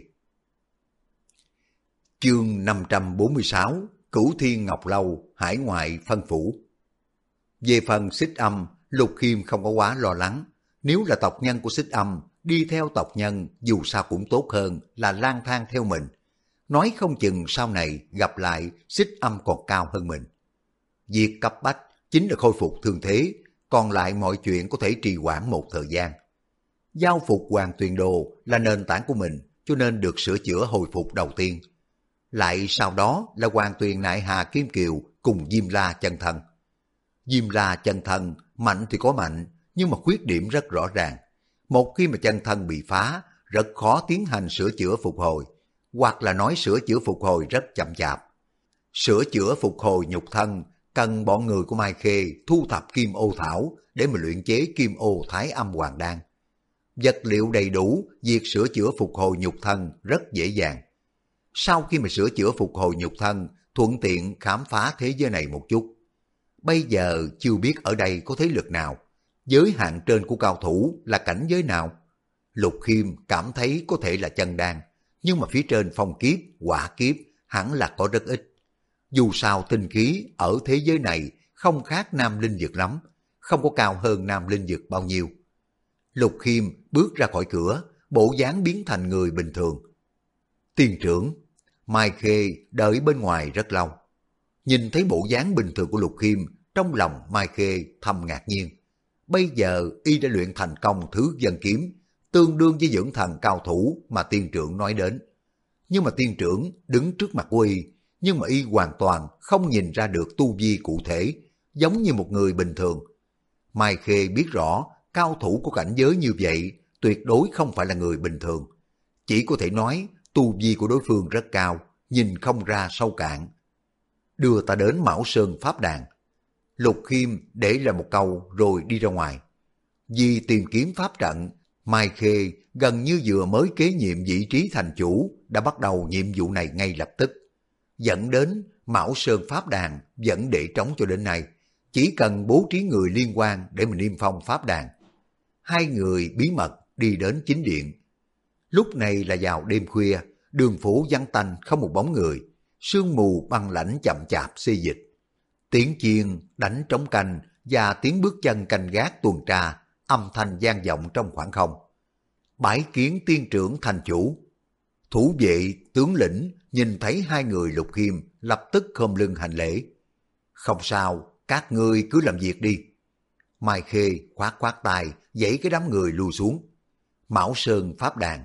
Chương 546, Cửu Thiên Ngọc Lâu, hải ngoại phân phủ. Về phần Xích Âm, Lục Khiêm không có quá lo lắng. Nếu là tộc nhân của Xích Âm, đi theo tộc nhân dù sao cũng tốt hơn là lang thang theo mình. Nói không chừng sau này gặp lại Xích Âm còn cao hơn mình. Việc cấp bách chính là khôi phục thương thế, còn lại mọi chuyện có thể trì hoãn một thời gian. Giao phục Hoàng Tuyền Đồ là nền tảng của mình, cho nên được sửa chữa hồi phục đầu tiên. Lại sau đó là Hoàng Tuyền Nại Hà Kim Kiều cùng Diêm La chân thân. Diêm La chân thân mạnh thì có mạnh, nhưng mà khuyết điểm rất rõ ràng. Một khi mà chân thân bị phá, rất khó tiến hành sửa chữa phục hồi, hoặc là nói sửa chữa phục hồi rất chậm chạp. Sửa chữa phục hồi nhục thân cần bọn người của Mai Khê thu thập kim ô thảo để mà luyện chế kim ô thái âm hoàng đan. Vật liệu đầy đủ, việc sửa chữa phục hồi nhục thân rất dễ dàng. Sau khi mà sửa chữa phục hồi nhục thân, thuận tiện khám phá thế giới này một chút. Bây giờ chưa biết ở đây có thế lực nào, giới hạn trên của cao thủ là cảnh giới nào. Lục Khiêm cảm thấy có thể là chân đan, nhưng mà phía trên phong kiếp, hỏa kiếp hẳn là có rất ít. Dù sao tinh khí ở thế giới này không khác nam linh dược lắm, không có cao hơn nam linh dược bao nhiêu. Lục Khiêm bước ra khỏi cửa, bộ dáng biến thành người bình thường. Tiên trưởng, Mai Khê đợi bên ngoài rất lâu. Nhìn thấy bộ dáng bình thường của Lục Khiêm, trong lòng Mai Khê thầm ngạc nhiên. Bây giờ y đã luyện thành công thứ dân kiếm, tương đương với dưỡng thần cao thủ mà tiên trưởng nói đến. Nhưng mà tiên trưởng đứng trước mặt của y, nhưng mà y hoàn toàn không nhìn ra được tu vi cụ thể, giống như một người bình thường. Mai Khê biết rõ, cao thủ của cảnh giới như vậy tuyệt đối không phải là người bình thường. Chỉ có thể nói tu vi của đối phương rất cao, nhìn không ra sâu cạn. Đưa ta đến Mão Sơn Pháp Đàn. Lục Khiêm để lại một câu rồi đi ra ngoài. Vì tìm kiếm pháp trận, Mai Khê gần như vừa mới kế nhiệm vị trí thành chủ đã bắt đầu nhiệm vụ này ngay lập tức. Dẫn đến Mão Sơn Pháp Đàn vẫn để trống cho đến nay, chỉ cần bố trí người liên quan để mình niêm phong Pháp Đàn. Hai người bí mật đi đến chính điện. Lúc này là vào đêm khuya, đường phố vắng tanh không một bóng người, sương mù băng lãnh chậm chạp xê dịch. Tiếng chiên đánh trống canh và tiếng bước chân canh gác tuần tra âm thanh vang vọng trong khoảng không. Bái kiến tiên trưởng thành chủ. Thủ vệ tướng lĩnh nhìn thấy hai người Lục Khiêm lập tức khom lưng hành lễ. Không sao, các ngươi cứ làm việc đi. Mai Khê khoát khoát tay dãy cái đám người lui xuống. Mão Sơn Pháp Đàn.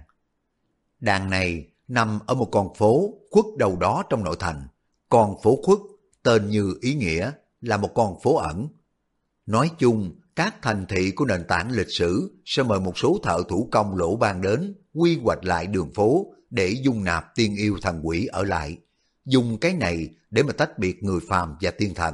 Đàn này nằm ở một con phố khuất đầu đó trong nội thành. Con phố khuất tên như ý nghĩa là một con phố ẩn. Nói chung, các thành thị của nền tảng lịch sử sẽ mời một số thợ thủ công lỗ ban đến quy hoạch lại đường phố để dung nạp tiên yêu thần quỷ ở lại. Dùng cái này để mà tách biệt người phàm và tiên thần.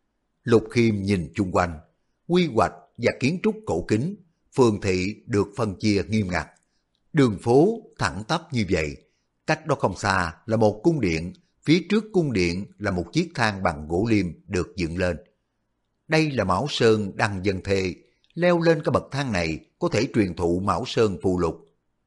Lục Khiêm nhìn chung quanh, quy hoạch và kiến trúc cổ kính, phường thị được phân chia nghiêm ngặt. Đường phố thẳng tắp như vậy, cách đó không xa là một cung điện, phía trước cung điện là một chiếc thang bằng gỗ liêm được dựng lên. Đây là Mão Sơn Đăng Dân Thê, leo lên cái bậc thang này có thể truyền thụ Mão Sơn phù lục.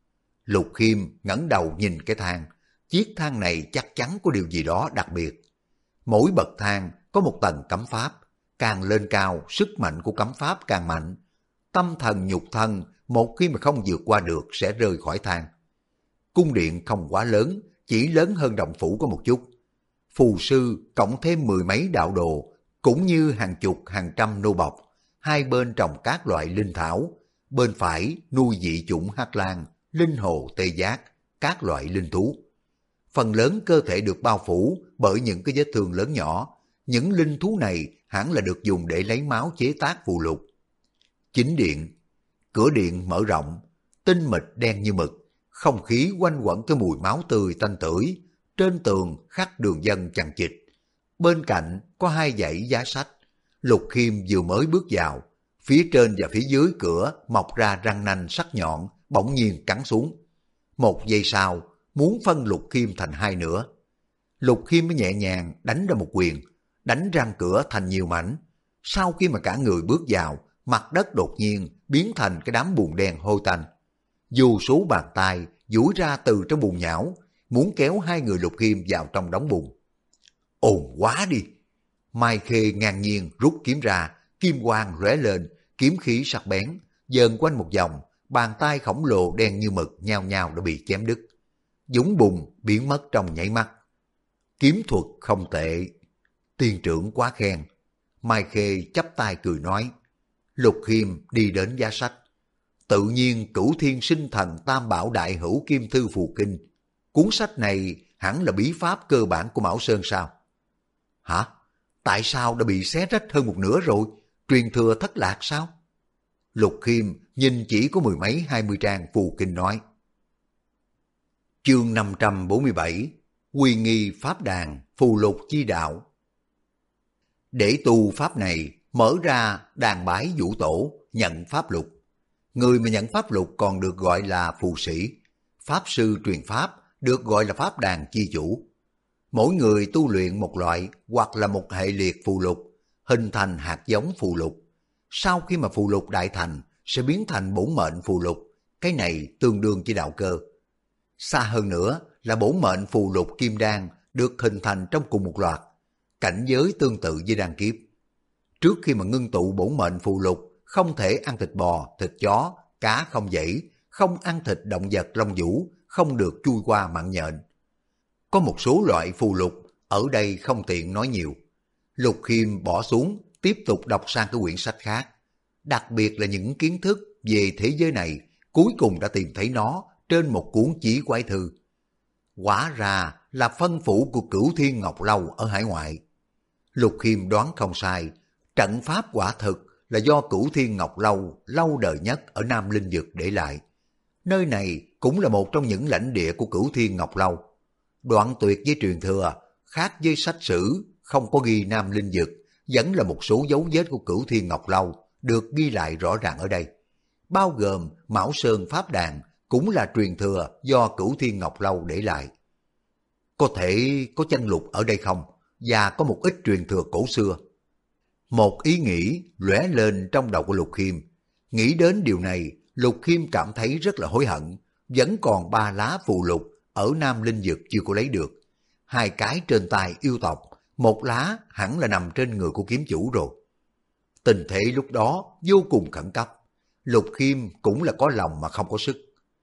Lục Khiêm ngẩng đầu nhìn cái thang, chiếc thang này chắc chắn có điều gì đó đặc biệt. Mỗi bậc thang có một tầng cấm pháp, càng lên cao sức mạnh của cấm pháp càng mạnh. Tâm thần nhục thân một khi mà không vượt qua được sẽ rơi khỏi thang. Cung điện không quá lớn, chỉ lớn hơn động phủ có một chút. Phù sư cộng thêm mười mấy đạo đồ, cũng như hàng chục hàng trăm nô bộc, hai bên trồng các loại linh thảo, bên phải nuôi dị chủng hắc lang, linh hồ tê giác, các loại linh thú. Phần lớn cơ thể được bao phủ bởi những cái vết thương lớn nhỏ, những linh thú này hẳn là được dùng để lấy máu chế tác phù lục. Chính điện, cửa điện mở rộng, tinh mịch đen như mực, không khí quanh quẩn cái mùi máu tươi tanh tưởi, trên tường khắc đường vân chằng chịt. Bên cạnh có hai dãy giá sách. Lục Khiêm vừa mới bước vào, phía trên và phía dưới cửa mọc ra răng nanh sắc nhọn, bỗng nhiên cắn xuống. Một giây sau, muốn phân Lục Khiêm thành hai nửa. Lục Khiêm mới nhẹ nhàng đánh ra một quyền, đánh răng cửa thành nhiều mảnh. Sau khi mà cả người bước vào, mặt đất đột nhiên biến thành cái đám bùn đen hôi tanh. Vô số bàn tay duỗi ra từ trong bùn nhão, muốn kéo hai người Lục Khiêm vào trong đống bùn. Ồn quá đi! Mai Khê ngang nhiên rút kiếm ra, kim quang lóe lên, kiếm khí sắc bén, dần quanh một vòng, bàn tay khổng lồ đen như mực nhao nhao đã bị chém đứt. Dũng bùn biến mất trong nhảy mắt. Kiếm thuật không tệ, tiên trưởng quá khen. Mai Khê chắp tay cười nói. Lục Khiêm đi đến giá sách. Tự nhiên Cửu Thiên Sinh Thần Tam Bảo Đại Hữu Kim Thư Phù Kinh. Cuốn sách này hẳn là bí pháp cơ bản của Mão Sơn sao? Hả? Tại sao đã bị xé rách hơn một nửa rồi? Truyền thừa thất lạc sao? Lục Khiêm nhìn chỉ có mười mấy 20 trang phù kinh nói. Chương 547 Quy nghi pháp đàn, phù lục chi đạo. Để tu pháp này, mở ra đàn bái vũ tổ, nhận pháp lục. Người mà nhận pháp lục còn được gọi là phù sĩ. Pháp sư truyền pháp được gọi là pháp đàn chi chủ. Mỗi người tu luyện một loại hoặc là một hệ liệt phù lục, hình thành hạt giống phù lục. Sau khi mà phù lục đại thành, sẽ biến thành bổn mệnh phù lục. Cái này tương đương với đạo cơ. Xa hơn nữa là bổn mệnh phù lục kim đan được hình thành trong cùng một loạt, cảnh giới tương tự với đan kiếp. Trước khi mà ngưng tụ bổn mệnh phù lục, không thể ăn thịt bò, thịt chó, cá không dãy, không ăn thịt động vật lông vũ, không được chui qua mạng nhện. Có một số loại phù lục, ở đây không tiện nói nhiều. Lục Khiêm bỏ xuống, tiếp tục đọc sang cái quyển sách khác. Đặc biệt là những kiến thức về thế giới này, cuối cùng đã tìm thấy nó trên một cuốn chí quái thư. Quả ra là phân phủ của Cửu Thiên Ngọc Lâu ở hải ngoại. Lục Khiêm đoán không sai, trận pháp quả thực là do Cửu Thiên Ngọc Lâu lâu đời nhất ở Nam Linh Vực để lại. Nơi này cũng là một trong những lãnh địa của Cửu Thiên Ngọc Lâu. Đoạn tuyệt với truyền thừa, khác với sách sử, không có ghi Nam Linh Vực, vẫn là một số dấu vết của Cửu Thiên Ngọc Lâu được ghi lại rõ ràng ở đây. Bao gồm Mão Sơn Pháp Đàn cũng là truyền thừa do Cửu Thiên Ngọc Lâu để lại. Có thể có chân lục ở đây không? Và có một ít truyền thừa cổ xưa. Một ý nghĩ lóe lên trong đầu của Lục Khiêm. Nghĩ đến điều này, Lục Khiêm cảm thấy rất là hối hận. Vẫn còn 3 lá phù lục ở Nam Linh Vực chưa có lấy được. 2 cái trên tay yêu tộc, 1 lá hẳn là nằm trên người của kiếm chủ rồi. Tình thế lúc đó vô cùng khẩn cấp. Lục Khiêm cũng là có lòng mà không có sức.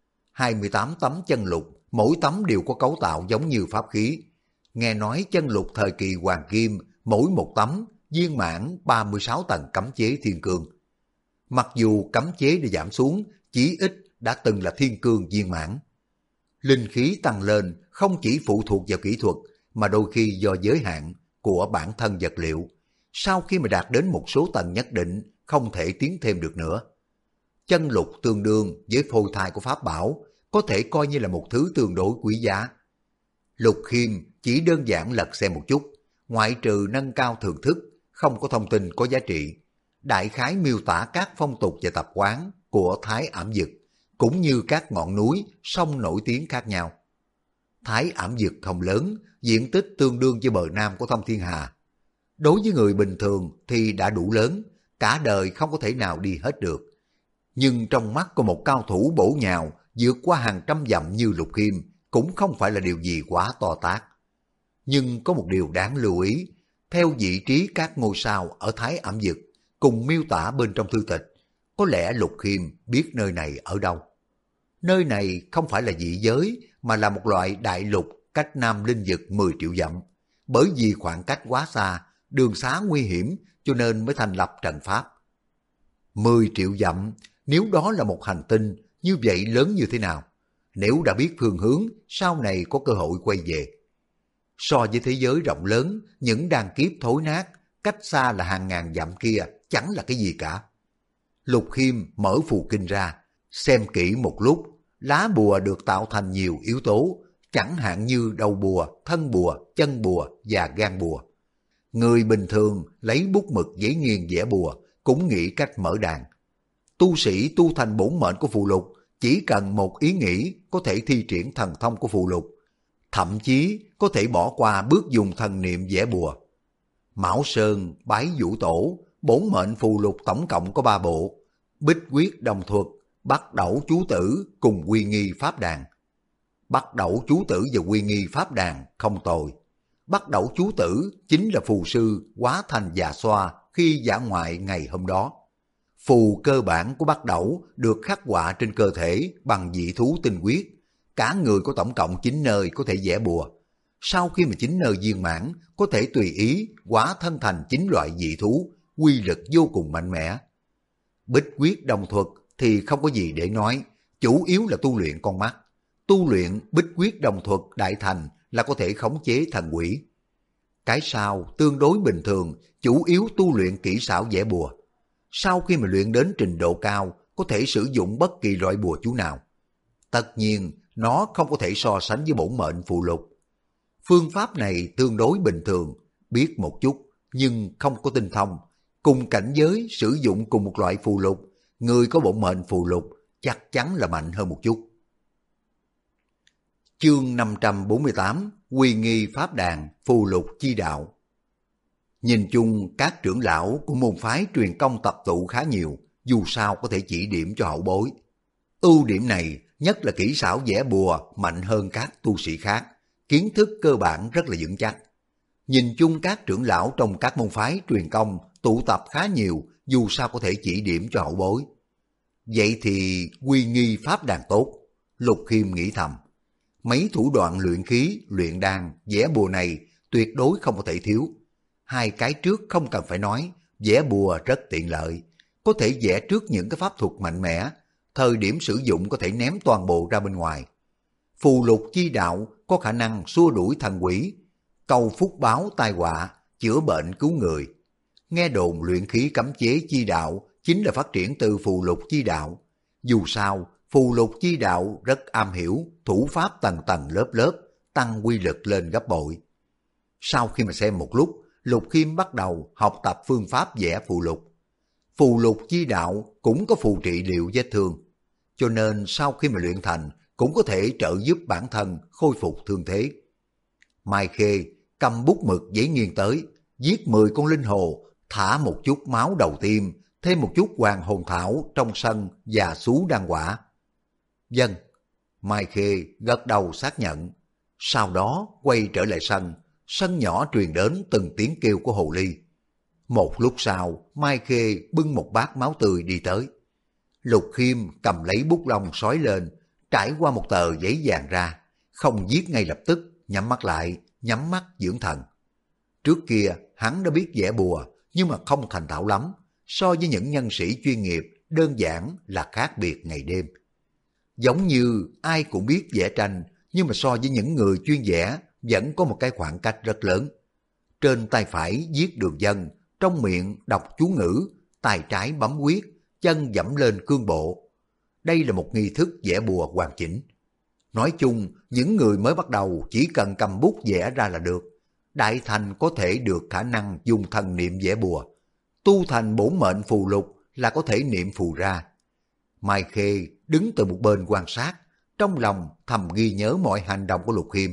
28 tấm chân lục, mỗi tấm đều có cấu tạo giống như pháp khí. Nghe nói chân lục thời kỳ hoàng kim, mỗi một tấm viên mãn 36 tầng cấm chế thiên cương. Mặc dù cấm chế đã giảm xuống, chỉ ít đã từng là thiên cương viên mãn. Linh khí tăng lên không chỉ phụ thuộc vào kỹ thuật, mà đôi khi do giới hạn của bản thân vật liệu. Sau khi mà đạt đến một số tầng nhất định, không thể tiến thêm được nữa. Chân lục tương đương với phôi thai của pháp bảo, có thể coi như là một thứ tương đối quý giá. Lục Khiêm chỉ đơn giản lật xem một chút, ngoại trừ nâng cao thưởng thức, không có thông tin có giá trị. Đại khái miêu tả các phong tục và tập quán của Thái Ảm Dực, cũng như các ngọn núi, sông nổi tiếng khác nhau. Thái Ảm Dực không lớn, diện tích tương đương với bờ nam của Thông Thiên Hà. Đối với người bình thường thì đã đủ lớn, cả đời không có thể nào đi hết được. Nhưng trong mắt của một cao thủ bổ nhào vượt qua hàng trăm dặm như Lục Khiêm cũng không phải là điều gì quá to tát. Nhưng có một điều đáng lưu ý, theo vị trí các ngôi sao ở Thái Ảm Dực cùng miêu tả bên trong thư tịch, có lẽ Lục Khiêm biết nơi này ở đâu. Nơi này không phải là dị giới mà là một loại đại lục cách Nam Linh Vực 10 triệu dặm. Bởi vì khoảng cách quá xa, đường xá nguy hiểm cho nên mới thành lập trận pháp. 10 triệu dặm, nếu đó là một hành tinh, như vậy lớn như thế nào? Nếu đã biết phương hướng, sau này có cơ hội quay về. So với thế giới rộng lớn, những đàn kiếp thối nát, cách xa là hàng ngàn dặm kia, chẳng là cái gì cả. Lục Khiêm mở phù kinh ra, xem kỹ một lúc, lá bùa được tạo thành nhiều yếu tố, chẳng hạn như đầu bùa, thân bùa, chân bùa và gan bùa. Người bình thường lấy bút mực giấy nghiền vẽ bùa, cũng nghĩ cách mở đàn. Tu sĩ tu thành bổn mệnh của phù lục, chỉ cần một ý nghĩ có thể thi triển thần thông của phù lục, thậm chí có thể bỏ qua bước dùng thần niệm vẽ bùa. Mão Sơn bái vũ tổ, bổn mệnh phù lục tổng cộng có 3 bộ, Bích Quyết Đồng Thuật, Bắt Đẩu Chú Tử cùng Quy Nghi Pháp Đàn. Bắt Đẩu Chú Tử và Quy Nghi Pháp Đàn không tồi. Bắt Đẩu Chú Tử chính là phù sư hóa thành già xoa khi dã ngoại ngày hôm đó. Phù cơ bản của Bắt Đẩu được khắc họa trên cơ thể bằng dị thú tinh huyết. Cả người có tổng cộng 9 nơi có thể vẽ bùa. Sau khi mà 9 nơi viên mãn, có thể tùy ý hóa thân thành 9 loại dị thú, quy lực vô cùng mạnh mẽ. Bích Quyết Đồng Thuật thì không có gì để nói, chủ yếu là tu luyện con mắt. Tu luyện Bích Quyết Đồng Thuật đại thành là có thể khống chế thần quỷ. Cái sau tương đối bình thường, chủ yếu tu luyện kỹ xảo vẽ bùa. sau khi mà luyện đến trình độ cao có thể sử dụng bất kỳ loại bùa chú nào. Tất nhiên, nó không có thể so sánh với bổn mệnh phù lục. Phương pháp này tương đối bình thường, biết một chút nhưng không có tinh thông. Cùng cảnh giới sử dụng cùng một loại phù lục, người có bổn mệnh phù lục chắc chắn là mạnh hơn một chút. Chương 548 Quy nghi pháp đàn phù lục chi đạo. Nhìn chung các trưởng lão của môn phái truyền công tập tụ khá nhiều, dù sao có thể chỉ điểm cho hậu bối. Ưu điểm này nhất là kỹ xảo vẽ bùa mạnh hơn các tu sĩ khác, kiến thức cơ bản rất là vững chắc. Nhìn chung các trưởng lão trong các môn phái truyền công tụ tập khá nhiều, dù sao có thể chỉ điểm cho hậu bối. Vậy thì quy nghi pháp đàn tốt, Lục Khiêm nghĩ thầm. Mấy thủ đoạn luyện khí, luyện đan, vẽ bùa này tuyệt đối không có thể thiếu. Hai cái trước không cần phải nói, vẽ bùa rất tiện lợi. Có thể vẽ trước những cái pháp thuật mạnh mẽ, thời điểm sử dụng có thể ném toàn bộ ra bên ngoài. Phù lục chi đạo có khả năng xua đuổi thần quỷ, cầu phúc báo tai họa, chữa bệnh cứu người. Nghe đồn luyện khí cấm chế chi đạo chính là phát triển từ phù lục chi đạo. Dù sao, phù lục chi đạo rất am hiểu, thủ pháp tầng tầng lớp lớp, tăng quy lực lên gấp bội. Sau khi mà xem một lúc, Lục Khiêm bắt đầu học tập phương pháp vẽ phù lục. Phù lục chi đạo cũng có phù trị liệu vết thương, cho nên sau khi mà luyện thành cũng có thể trợ giúp bản thân khôi phục thương thế. Mai Khê cầm bút mực giấy nghiêng tới, viết 10 con linh hồ, thả một chút máu đầu tim, thêm một chút hoàng hồn thảo trong sân và xú đan quả. Vâng, Mai Khê gật đầu xác nhận. Sau đó quay trở lại sân nhỏ truyền đến từng tiếng kêu của hồ ly. Một lúc sau, Mai Khê bưng một bát máu tươi đi tới. Lục Khiêm cầm lấy bút lông sói lên, trải qua một tờ giấy vàng ra, không viết ngay lập tức, nhắm mắt lại, nhắm mắt dưỡng thần. Trước kia hắn đã biết vẽ bùa, nhưng mà không thành thạo lắm, so với những nhân sĩ chuyên nghiệp đơn giản là khác biệt ngày đêm. Giống như ai cũng biết vẽ tranh, nhưng mà so với những người chuyên vẽ vẫn có một cái khoảng cách rất lớn. Trên tay phải viết đường vân, trong miệng đọc chú ngữ, tay trái bấm quyết, chân dẫm lên cương bộ. Đây là một nghi thức vẽ bùa hoàn chỉnh. Nói chung, những người mới bắt đầu chỉ cần cầm bút vẽ ra là được. Đại thành có thể được khả năng dùng thần niệm vẽ bùa. Tu thành bổn mệnh phù lục là có thể niệm phù ra. Mai Khê đứng từ một bên quan sát, trong lòng thầm ghi nhớ mọi hành động của Lục Khiêm.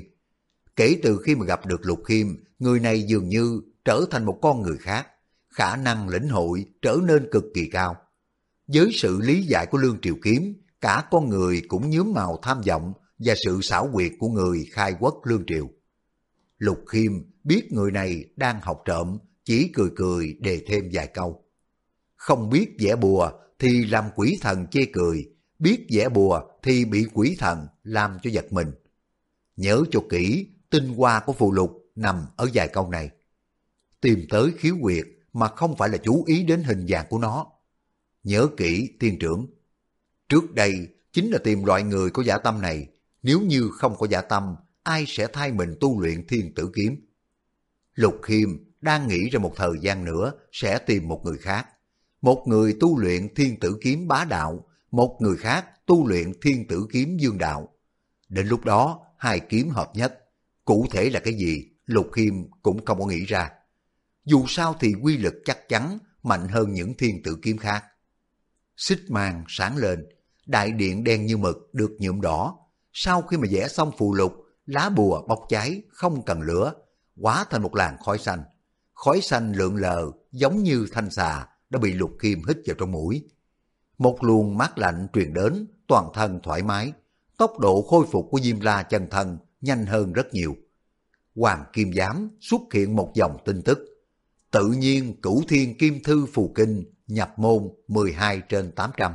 Kể từ khi mà gặp được Lục Khiêm, người này dường như trở thành một con người khác, khả năng lĩnh hội trở nên cực kỳ cao. Với sự lý giải của Lương Triều Kiếm, cả con người cũng nhuốm màu tham vọng và sự xảo quyệt của người khai quốc Lương Triều. Lục Khiêm biết người này đang học trộm, chỉ cười cười đề thêm vài câu. Không biết vẽ bùa thì làm quỷ thần chê cười, biết vẽ bùa thì bị quỷ thần làm cho giật mình. Nhớ cho kỹ, tinh hoa của phù lục nằm ở vài câu này. Tìm tới khiếu huyệt mà không phải là chú ý đến hình dạng của nó. Nhớ kỹ tiên trưởng. Trước đây chính là tìm loại người có dã tâm này, nếu như không có dã tâm, ai sẽ thay mình tu luyện thiên tử kiếm. Lục Khiêm đang nghĩ ra một thời gian nữa sẽ tìm một người khác. Một người tu luyện thiên tử kiếm bá đạo, một người khác tu luyện thiên tử kiếm dương đạo. Đến lúc đó, hai kiếm hợp nhất. Cụ thể là cái gì, Lục Khiêm cũng không có nghĩ ra. Dù sao thì quy lực chắc chắn mạnh hơn những thiên tử kiếm khác. Xích mang sáng lên, đại điện đen như mực được nhuộm đỏ. Sau khi mà vẽ xong phù lục, lá bùa bốc cháy, không cần lửa, hóa thành một làn khói xanh. Khói xanh lượn lờ giống như thanh xà đã bị Lục Khiêm hít vào trong mũi. Một luồng mát lạnh truyền đến, toàn thân thoải mái. Tốc độ khôi phục của Diêm La chân thân nhanh hơn rất nhiều. Hoàng Kim Giám xuất hiện một dòng tin tức. Tự nhiên Cửu Thiên Kim Thư Phù Kinh nhập môn 12/800.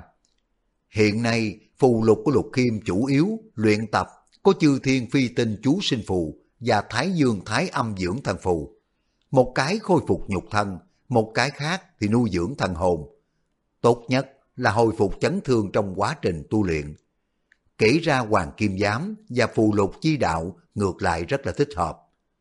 Hiện nay phù lục của Lục Khiêm chủ yếu luyện tập có Chư Thiên Phi Tinh Chú Sinh Phù và Thái Dương Thái Âm Dưỡng Thần Phù. Một cái khôi phục nhục thân, một cái khác thì nuôi dưỡng thần hồn. Tốt nhất là hồi phục chấn thương trong quá trình tu luyện. Kể ra Hoàng Kim Giám và phù lục chi đạo ngược lại rất là thích hợp.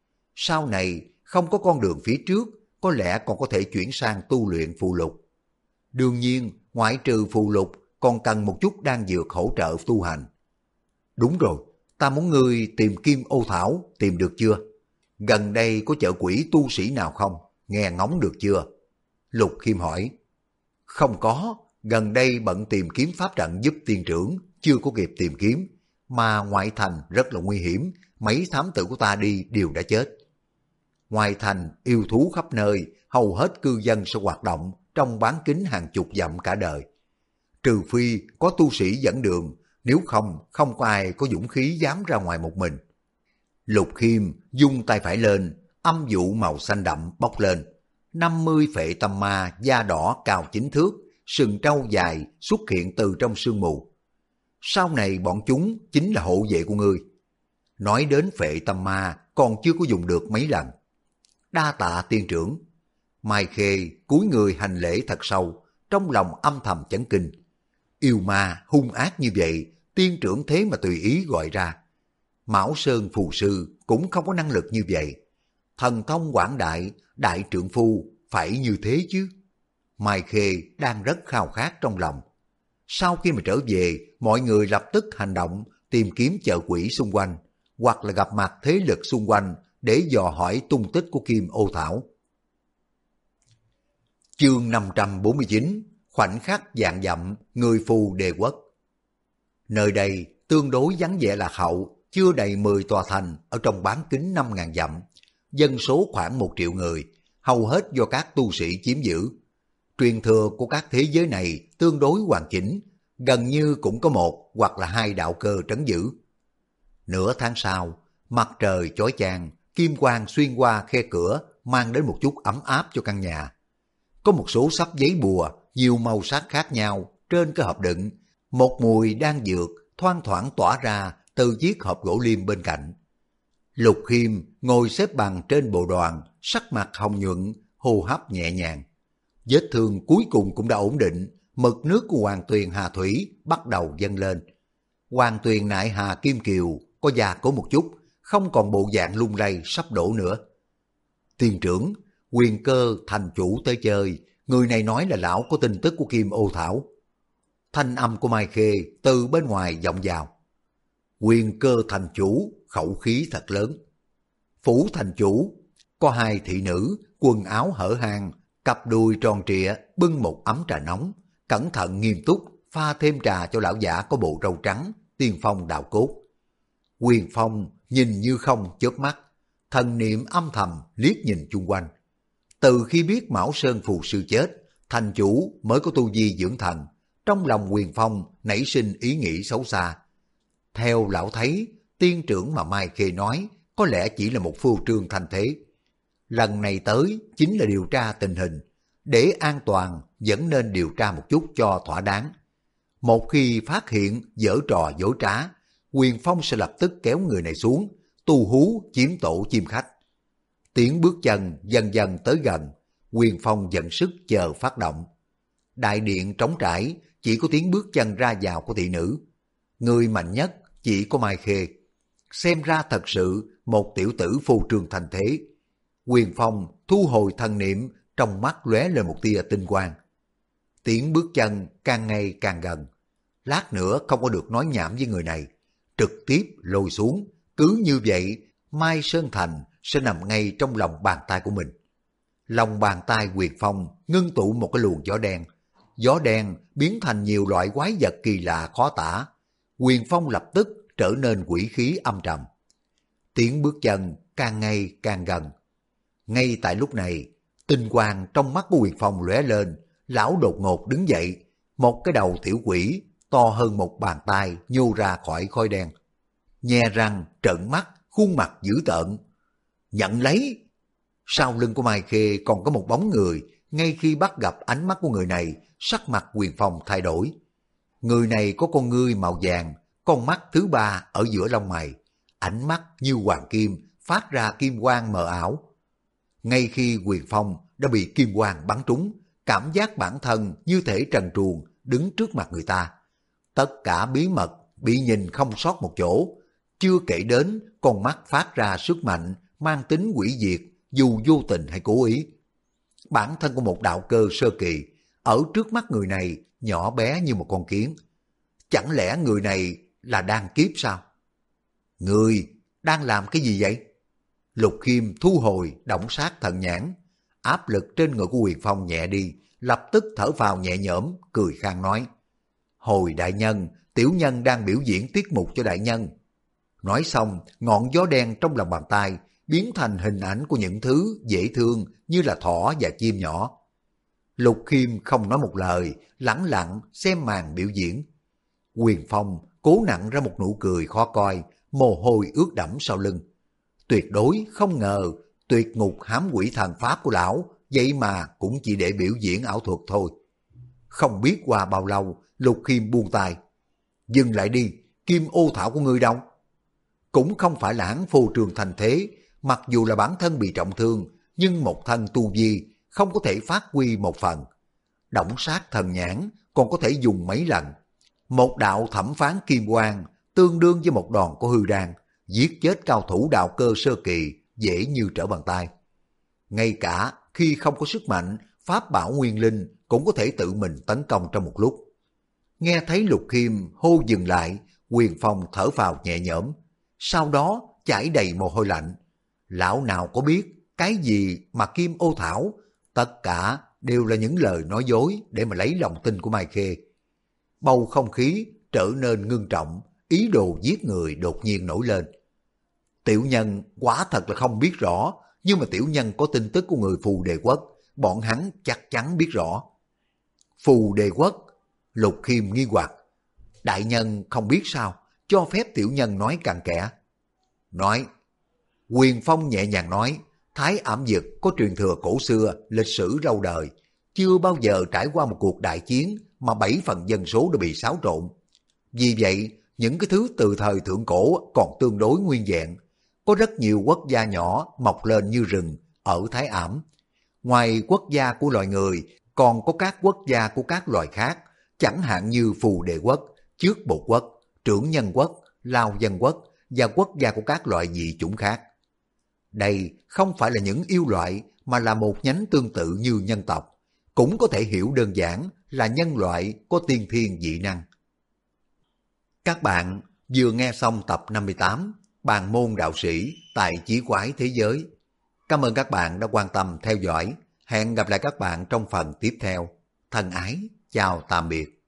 Sau này không có con đường phía trước, có lẽ còn có thể chuyển sang tu luyện phù lục. Đương nhiên, ngoại trừ phù lục, còn cần một chút đan dược hỗ trợ tu hành. Đúng rồi, ta muốn ngươi tìm kim ô thảo, tìm được chưa? Gần đây có chợ quỷ tu sĩ nào không? Nghe ngóng được chưa? Lục Khiêm hỏi. Không có, gần đây bận tìm kiếm pháp trận giúp tiên trưởng, chưa có kịp tìm kiếm, mà ngoại thành rất là nguy hiểm, mấy thám tử của ta đi đều đã chết. Ngoài thành, yêu thú khắp nơi, hầu hết cư dân sẽ hoạt động trong bán kính hàng chục dặm cả đời. Trừ phi có tu sĩ dẫn đường, nếu không, không có ai có dũng khí dám ra ngoài một mình. Lục Khiêm dung tay phải lên, âm vụ màu xanh đậm bốc lên. 50 phệ tâm ma da đỏ cao 9 thước, sừng trâu dài xuất hiện từ trong sương mù. Sau này bọn chúng chính là hộ vệ của ngươi. Nói đến phệ tâm ma còn chưa có dùng được mấy lần. Đa tạ tiên trưởng. Mai Khê cúi người hành lễ thật sâu, trong lòng âm thầm chấn kinh. Yêu ma hung ác như vậy, tiên trưởng thế mà tùy ý gọi ra. Mão Sơn phù sư cũng không có năng lực như vậy. Thần thông quảng đại, đại trượng phu phải như thế chứ. Mai Khê đang rất khao khát trong lòng. Sau khi mà trở về, mọi người lập tức hành động tìm kiếm chợ quỷ xung quanh, hoặc là gặp mặt thế lực xung quanh để dò hỏi tung tích của Kim Ô Thảo. Chương 549, khoảnh khắc vạn dặm, người phù đề quốc. Nơi đây tương đối vắng vẻ lạc hậu, chưa đầy 10 tòa thành ở trong bán kính 5.000 dặm, dân số khoảng 1 triệu người, hầu hết do các tu sĩ chiếm giữ. Truyền thừa của các thế giới này tương đối hoàn chỉnh, gần như cũng có một hoặc là hai đạo cơ trấn giữ. Nửa tháng sau, mặt trời chói chang, kim quang xuyên qua khe cửa mang đến một chút ấm áp cho căn nhà. Có một số sắp giấy bùa, nhiều màu sắc khác nhau trên cái hộp đựng, một mùi đan dược thoang thoảng tỏa ra từ chiếc hộp gỗ liêm bên cạnh. Lục Khiêm ngồi xếp bằng trên bộ đoàn, sắc mặt hồng nhuận, hô hấp nhẹ nhàng. Vết thương cuối cùng cũng đã ổn định, mực nước của Hoàng Tuyền Hà Thủy bắt đầu dâng lên. Hoàng Tuyền nại Hà Kim Kiều có già cố một chút, không còn bộ dạng lung lay sắp đổ nữa. Tiên trưởng, Quyền Cơ thành chủ tới chơi, người này nói là lão có tin tức của Kim Ô Thảo. Thanh âm của Mai Khê từ bên ngoài vọng vào. Quyền Cơ thành chủ, khẩu khí thật lớn. Phủ thành chủ, có hai thị nữ, quần áo hở hang, cặp đùi tròn trịa, bưng một ấm trà nóng, cẩn thận nghiêm túc, pha thêm trà cho lão giả có bộ râu trắng, tiên phong đạo cốt. Quyền Phong nhìn như không chớp mắt, thần niệm âm thầm liếc nhìn chung quanh. Từ khi biết Mão Sơn phù sư chết, thành chủ mới có tu vi dưỡng thần, trong lòng Quyền Phong nảy sinh ý nghĩ xấu xa. Theo lão thấy, tiên trưởng mà Mai Khê nói có lẽ chỉ là một phô trương thành thế. Lần này tới chính là điều tra tình hình, để an toàn vẫn nên điều tra một chút cho thỏa đáng. Một khi phát hiện giở trò dối trá, Quyền Phong sẽ lập tức kéo người này xuống, tu hú chiếm tổ chim khách. Tiếng bước chân dần dần tới gần, Quyền Phong dần sức chờ phát động. Đại điện trống trải, chỉ có tiếng bước chân ra vào của thị nữ. Người mạnh nhất chỉ có Mai Khê. Xem ra thật sự một tiểu tử phô trương thành thế. Quyền Phong thu hồi thần niệm, trong mắt lóe lên một tia tinh quang. Tiếng bước chân càng ngày càng gần. Lát nữa không có được nói nhảm với người này, trực tiếp lôi xuống. Cứ như vậy, Mai Sơn Thành sẽ nằm ngay trong lòng bàn tay của mình. Lòng bàn tay Quyền Phong ngưng tụ một cái luồng gió đen. Gió đen biến thành nhiều loại quái vật kỳ lạ khó tả. Quyền Phong lập tức trở nên quỷ khí âm trầm. Tiếng bước chân càng ngày càng gần. Ngay tại lúc này, tinh quang trong mắt của Quyền Phong lóe lên, lão đột ngột đứng dậy, một cái đầu tiểu quỷ to hơn một bàn tay nhô ra khỏi khói đen. Nhe răng, trợn mắt, khuôn mặt dữ tợn. Nhận lấy! Sau lưng của Mai Khê còn có một bóng người, ngay khi bắt gặp ánh mắt của người này, sắc mặt Quyền Phong thay đổi. Người này có con ngươi màu vàng, con mắt thứ ba ở giữa lông mày, ánh mắt như hoàng kim, phát ra kim quang mờ ảo. Ngay khi Quyền Phong đã bị kim quang bắn trúng, cảm giác bản thân như thể trần truồng đứng trước mặt người ta. Tất cả bí mật bị nhìn không sót một chỗ, chưa kể đến con mắt phát ra sức mạnh mang tính hủy diệt dù vô tình hay cố ý. Bản thân của một đạo cơ sơ kỳ, ở trước mắt người này nhỏ bé như một con kiến. Chẳng lẽ người này là đang kiếp sao? Người đang làm cái gì vậy? Lục Khiêm thu hồi động sát thần nhãn, áp lực trên người của Quyền Phong nhẹ đi, lập tức thở phào nhẹ nhõm, cười khang nói: Hồi đại nhân, tiểu nhân đang biểu diễn tiết mục cho đại nhân. Nói xong, ngọn gió đen trong lòng bàn tay biến thành hình ảnh của những thứ dễ thương như là thỏ và chim nhỏ. Lục Khiêm không nói một lời, lẳng lặng xem màn biểu diễn. Quyền Phong cố nặn ra một nụ cười khó coi, mồ hôi ướt đẫm sau lưng. Tuyệt đối không ngờ tuyệt ngục hám quỷ thần pháp của lão vậy mà cũng chỉ để biểu diễn ảo thuật thôi. Không biết qua bao lâu, Lục Khiêm buông tay. Dừng lại đi, kim ô thảo của ngươi đâu? Cũng không phải là hắn phô trương thành thế, mặc dù là bản thân bị trọng thương, nhưng một thân tu vi không có thể phát huy một phần. Động sát thần nhãn còn có thể dùng mấy lần. Một đạo thẩm phán kim quang tương đương với một đòn của hư đan, giết chết cao thủ đạo cơ sơ kỳ dễ như trở bàn tay. Ngay cả khi không có sức mạnh, pháp bảo nguyên linh cũng có thể tự mình tấn công trong một lúc. Nghe thấy Lục Khiêm hô dừng lại, Quyền Phong thở phào nhẹ nhõm, sau đó chảy đầy mồ hôi lạnh. Lão nào có biết cái gì mà kim ô thảo, tất cả đều là những lời nói dối để mà lấy lòng tin của Mai Khê. Bầu không khí trở nên ngưng trọng, ý đồ giết người đột nhiên nổi lên. Tiểu nhân quả thật là không biết rõ, nhưng mà tiểu nhân có tin tức của người Phù Đề Quốc, bọn hắn chắc chắn biết rõ. Phù Đề Quốc? Lục Khiêm nghi hoặc. Đại nhân không biết sao, cho phép tiểu nhân nói cặn kẽ. Nói. Quyền Phong nhẹ nhàng nói, Thái Ảm Dực có truyền thừa cổ xưa, lịch sử lâu đời, chưa bao giờ trải qua một cuộc đại chiến mà 7 phần dân số đã bị xáo trộn. Vì vậy, những cái thứ từ thời thượng cổ còn tương đối nguyên vẹn. Có rất nhiều quốc gia nhỏ mọc lên như rừng ở Thái Ảm. Ngoài quốc gia của loài người, còn có các quốc gia của các loài khác, chẳng hạn như Phù Đề Quốc, Trước Bột Quốc, Trưởng Nhân Quốc, Lao Dân Quốc và quốc gia của các loại dị chủng khác. Đây không phải là những yêu loại mà là một nhánh tương tự như nhân tộc, cũng có thể hiểu đơn giản là nhân loại có tiên thiên dị năng. Các bạn vừa nghe xong tập 58 Bàn môn đạo sĩ tại Chí Quái Thế Giới. Cảm ơn các bạn đã quan tâm theo dõi. Hẹn gặp lại các bạn trong phần tiếp theo. Thân ái, chào tạm biệt.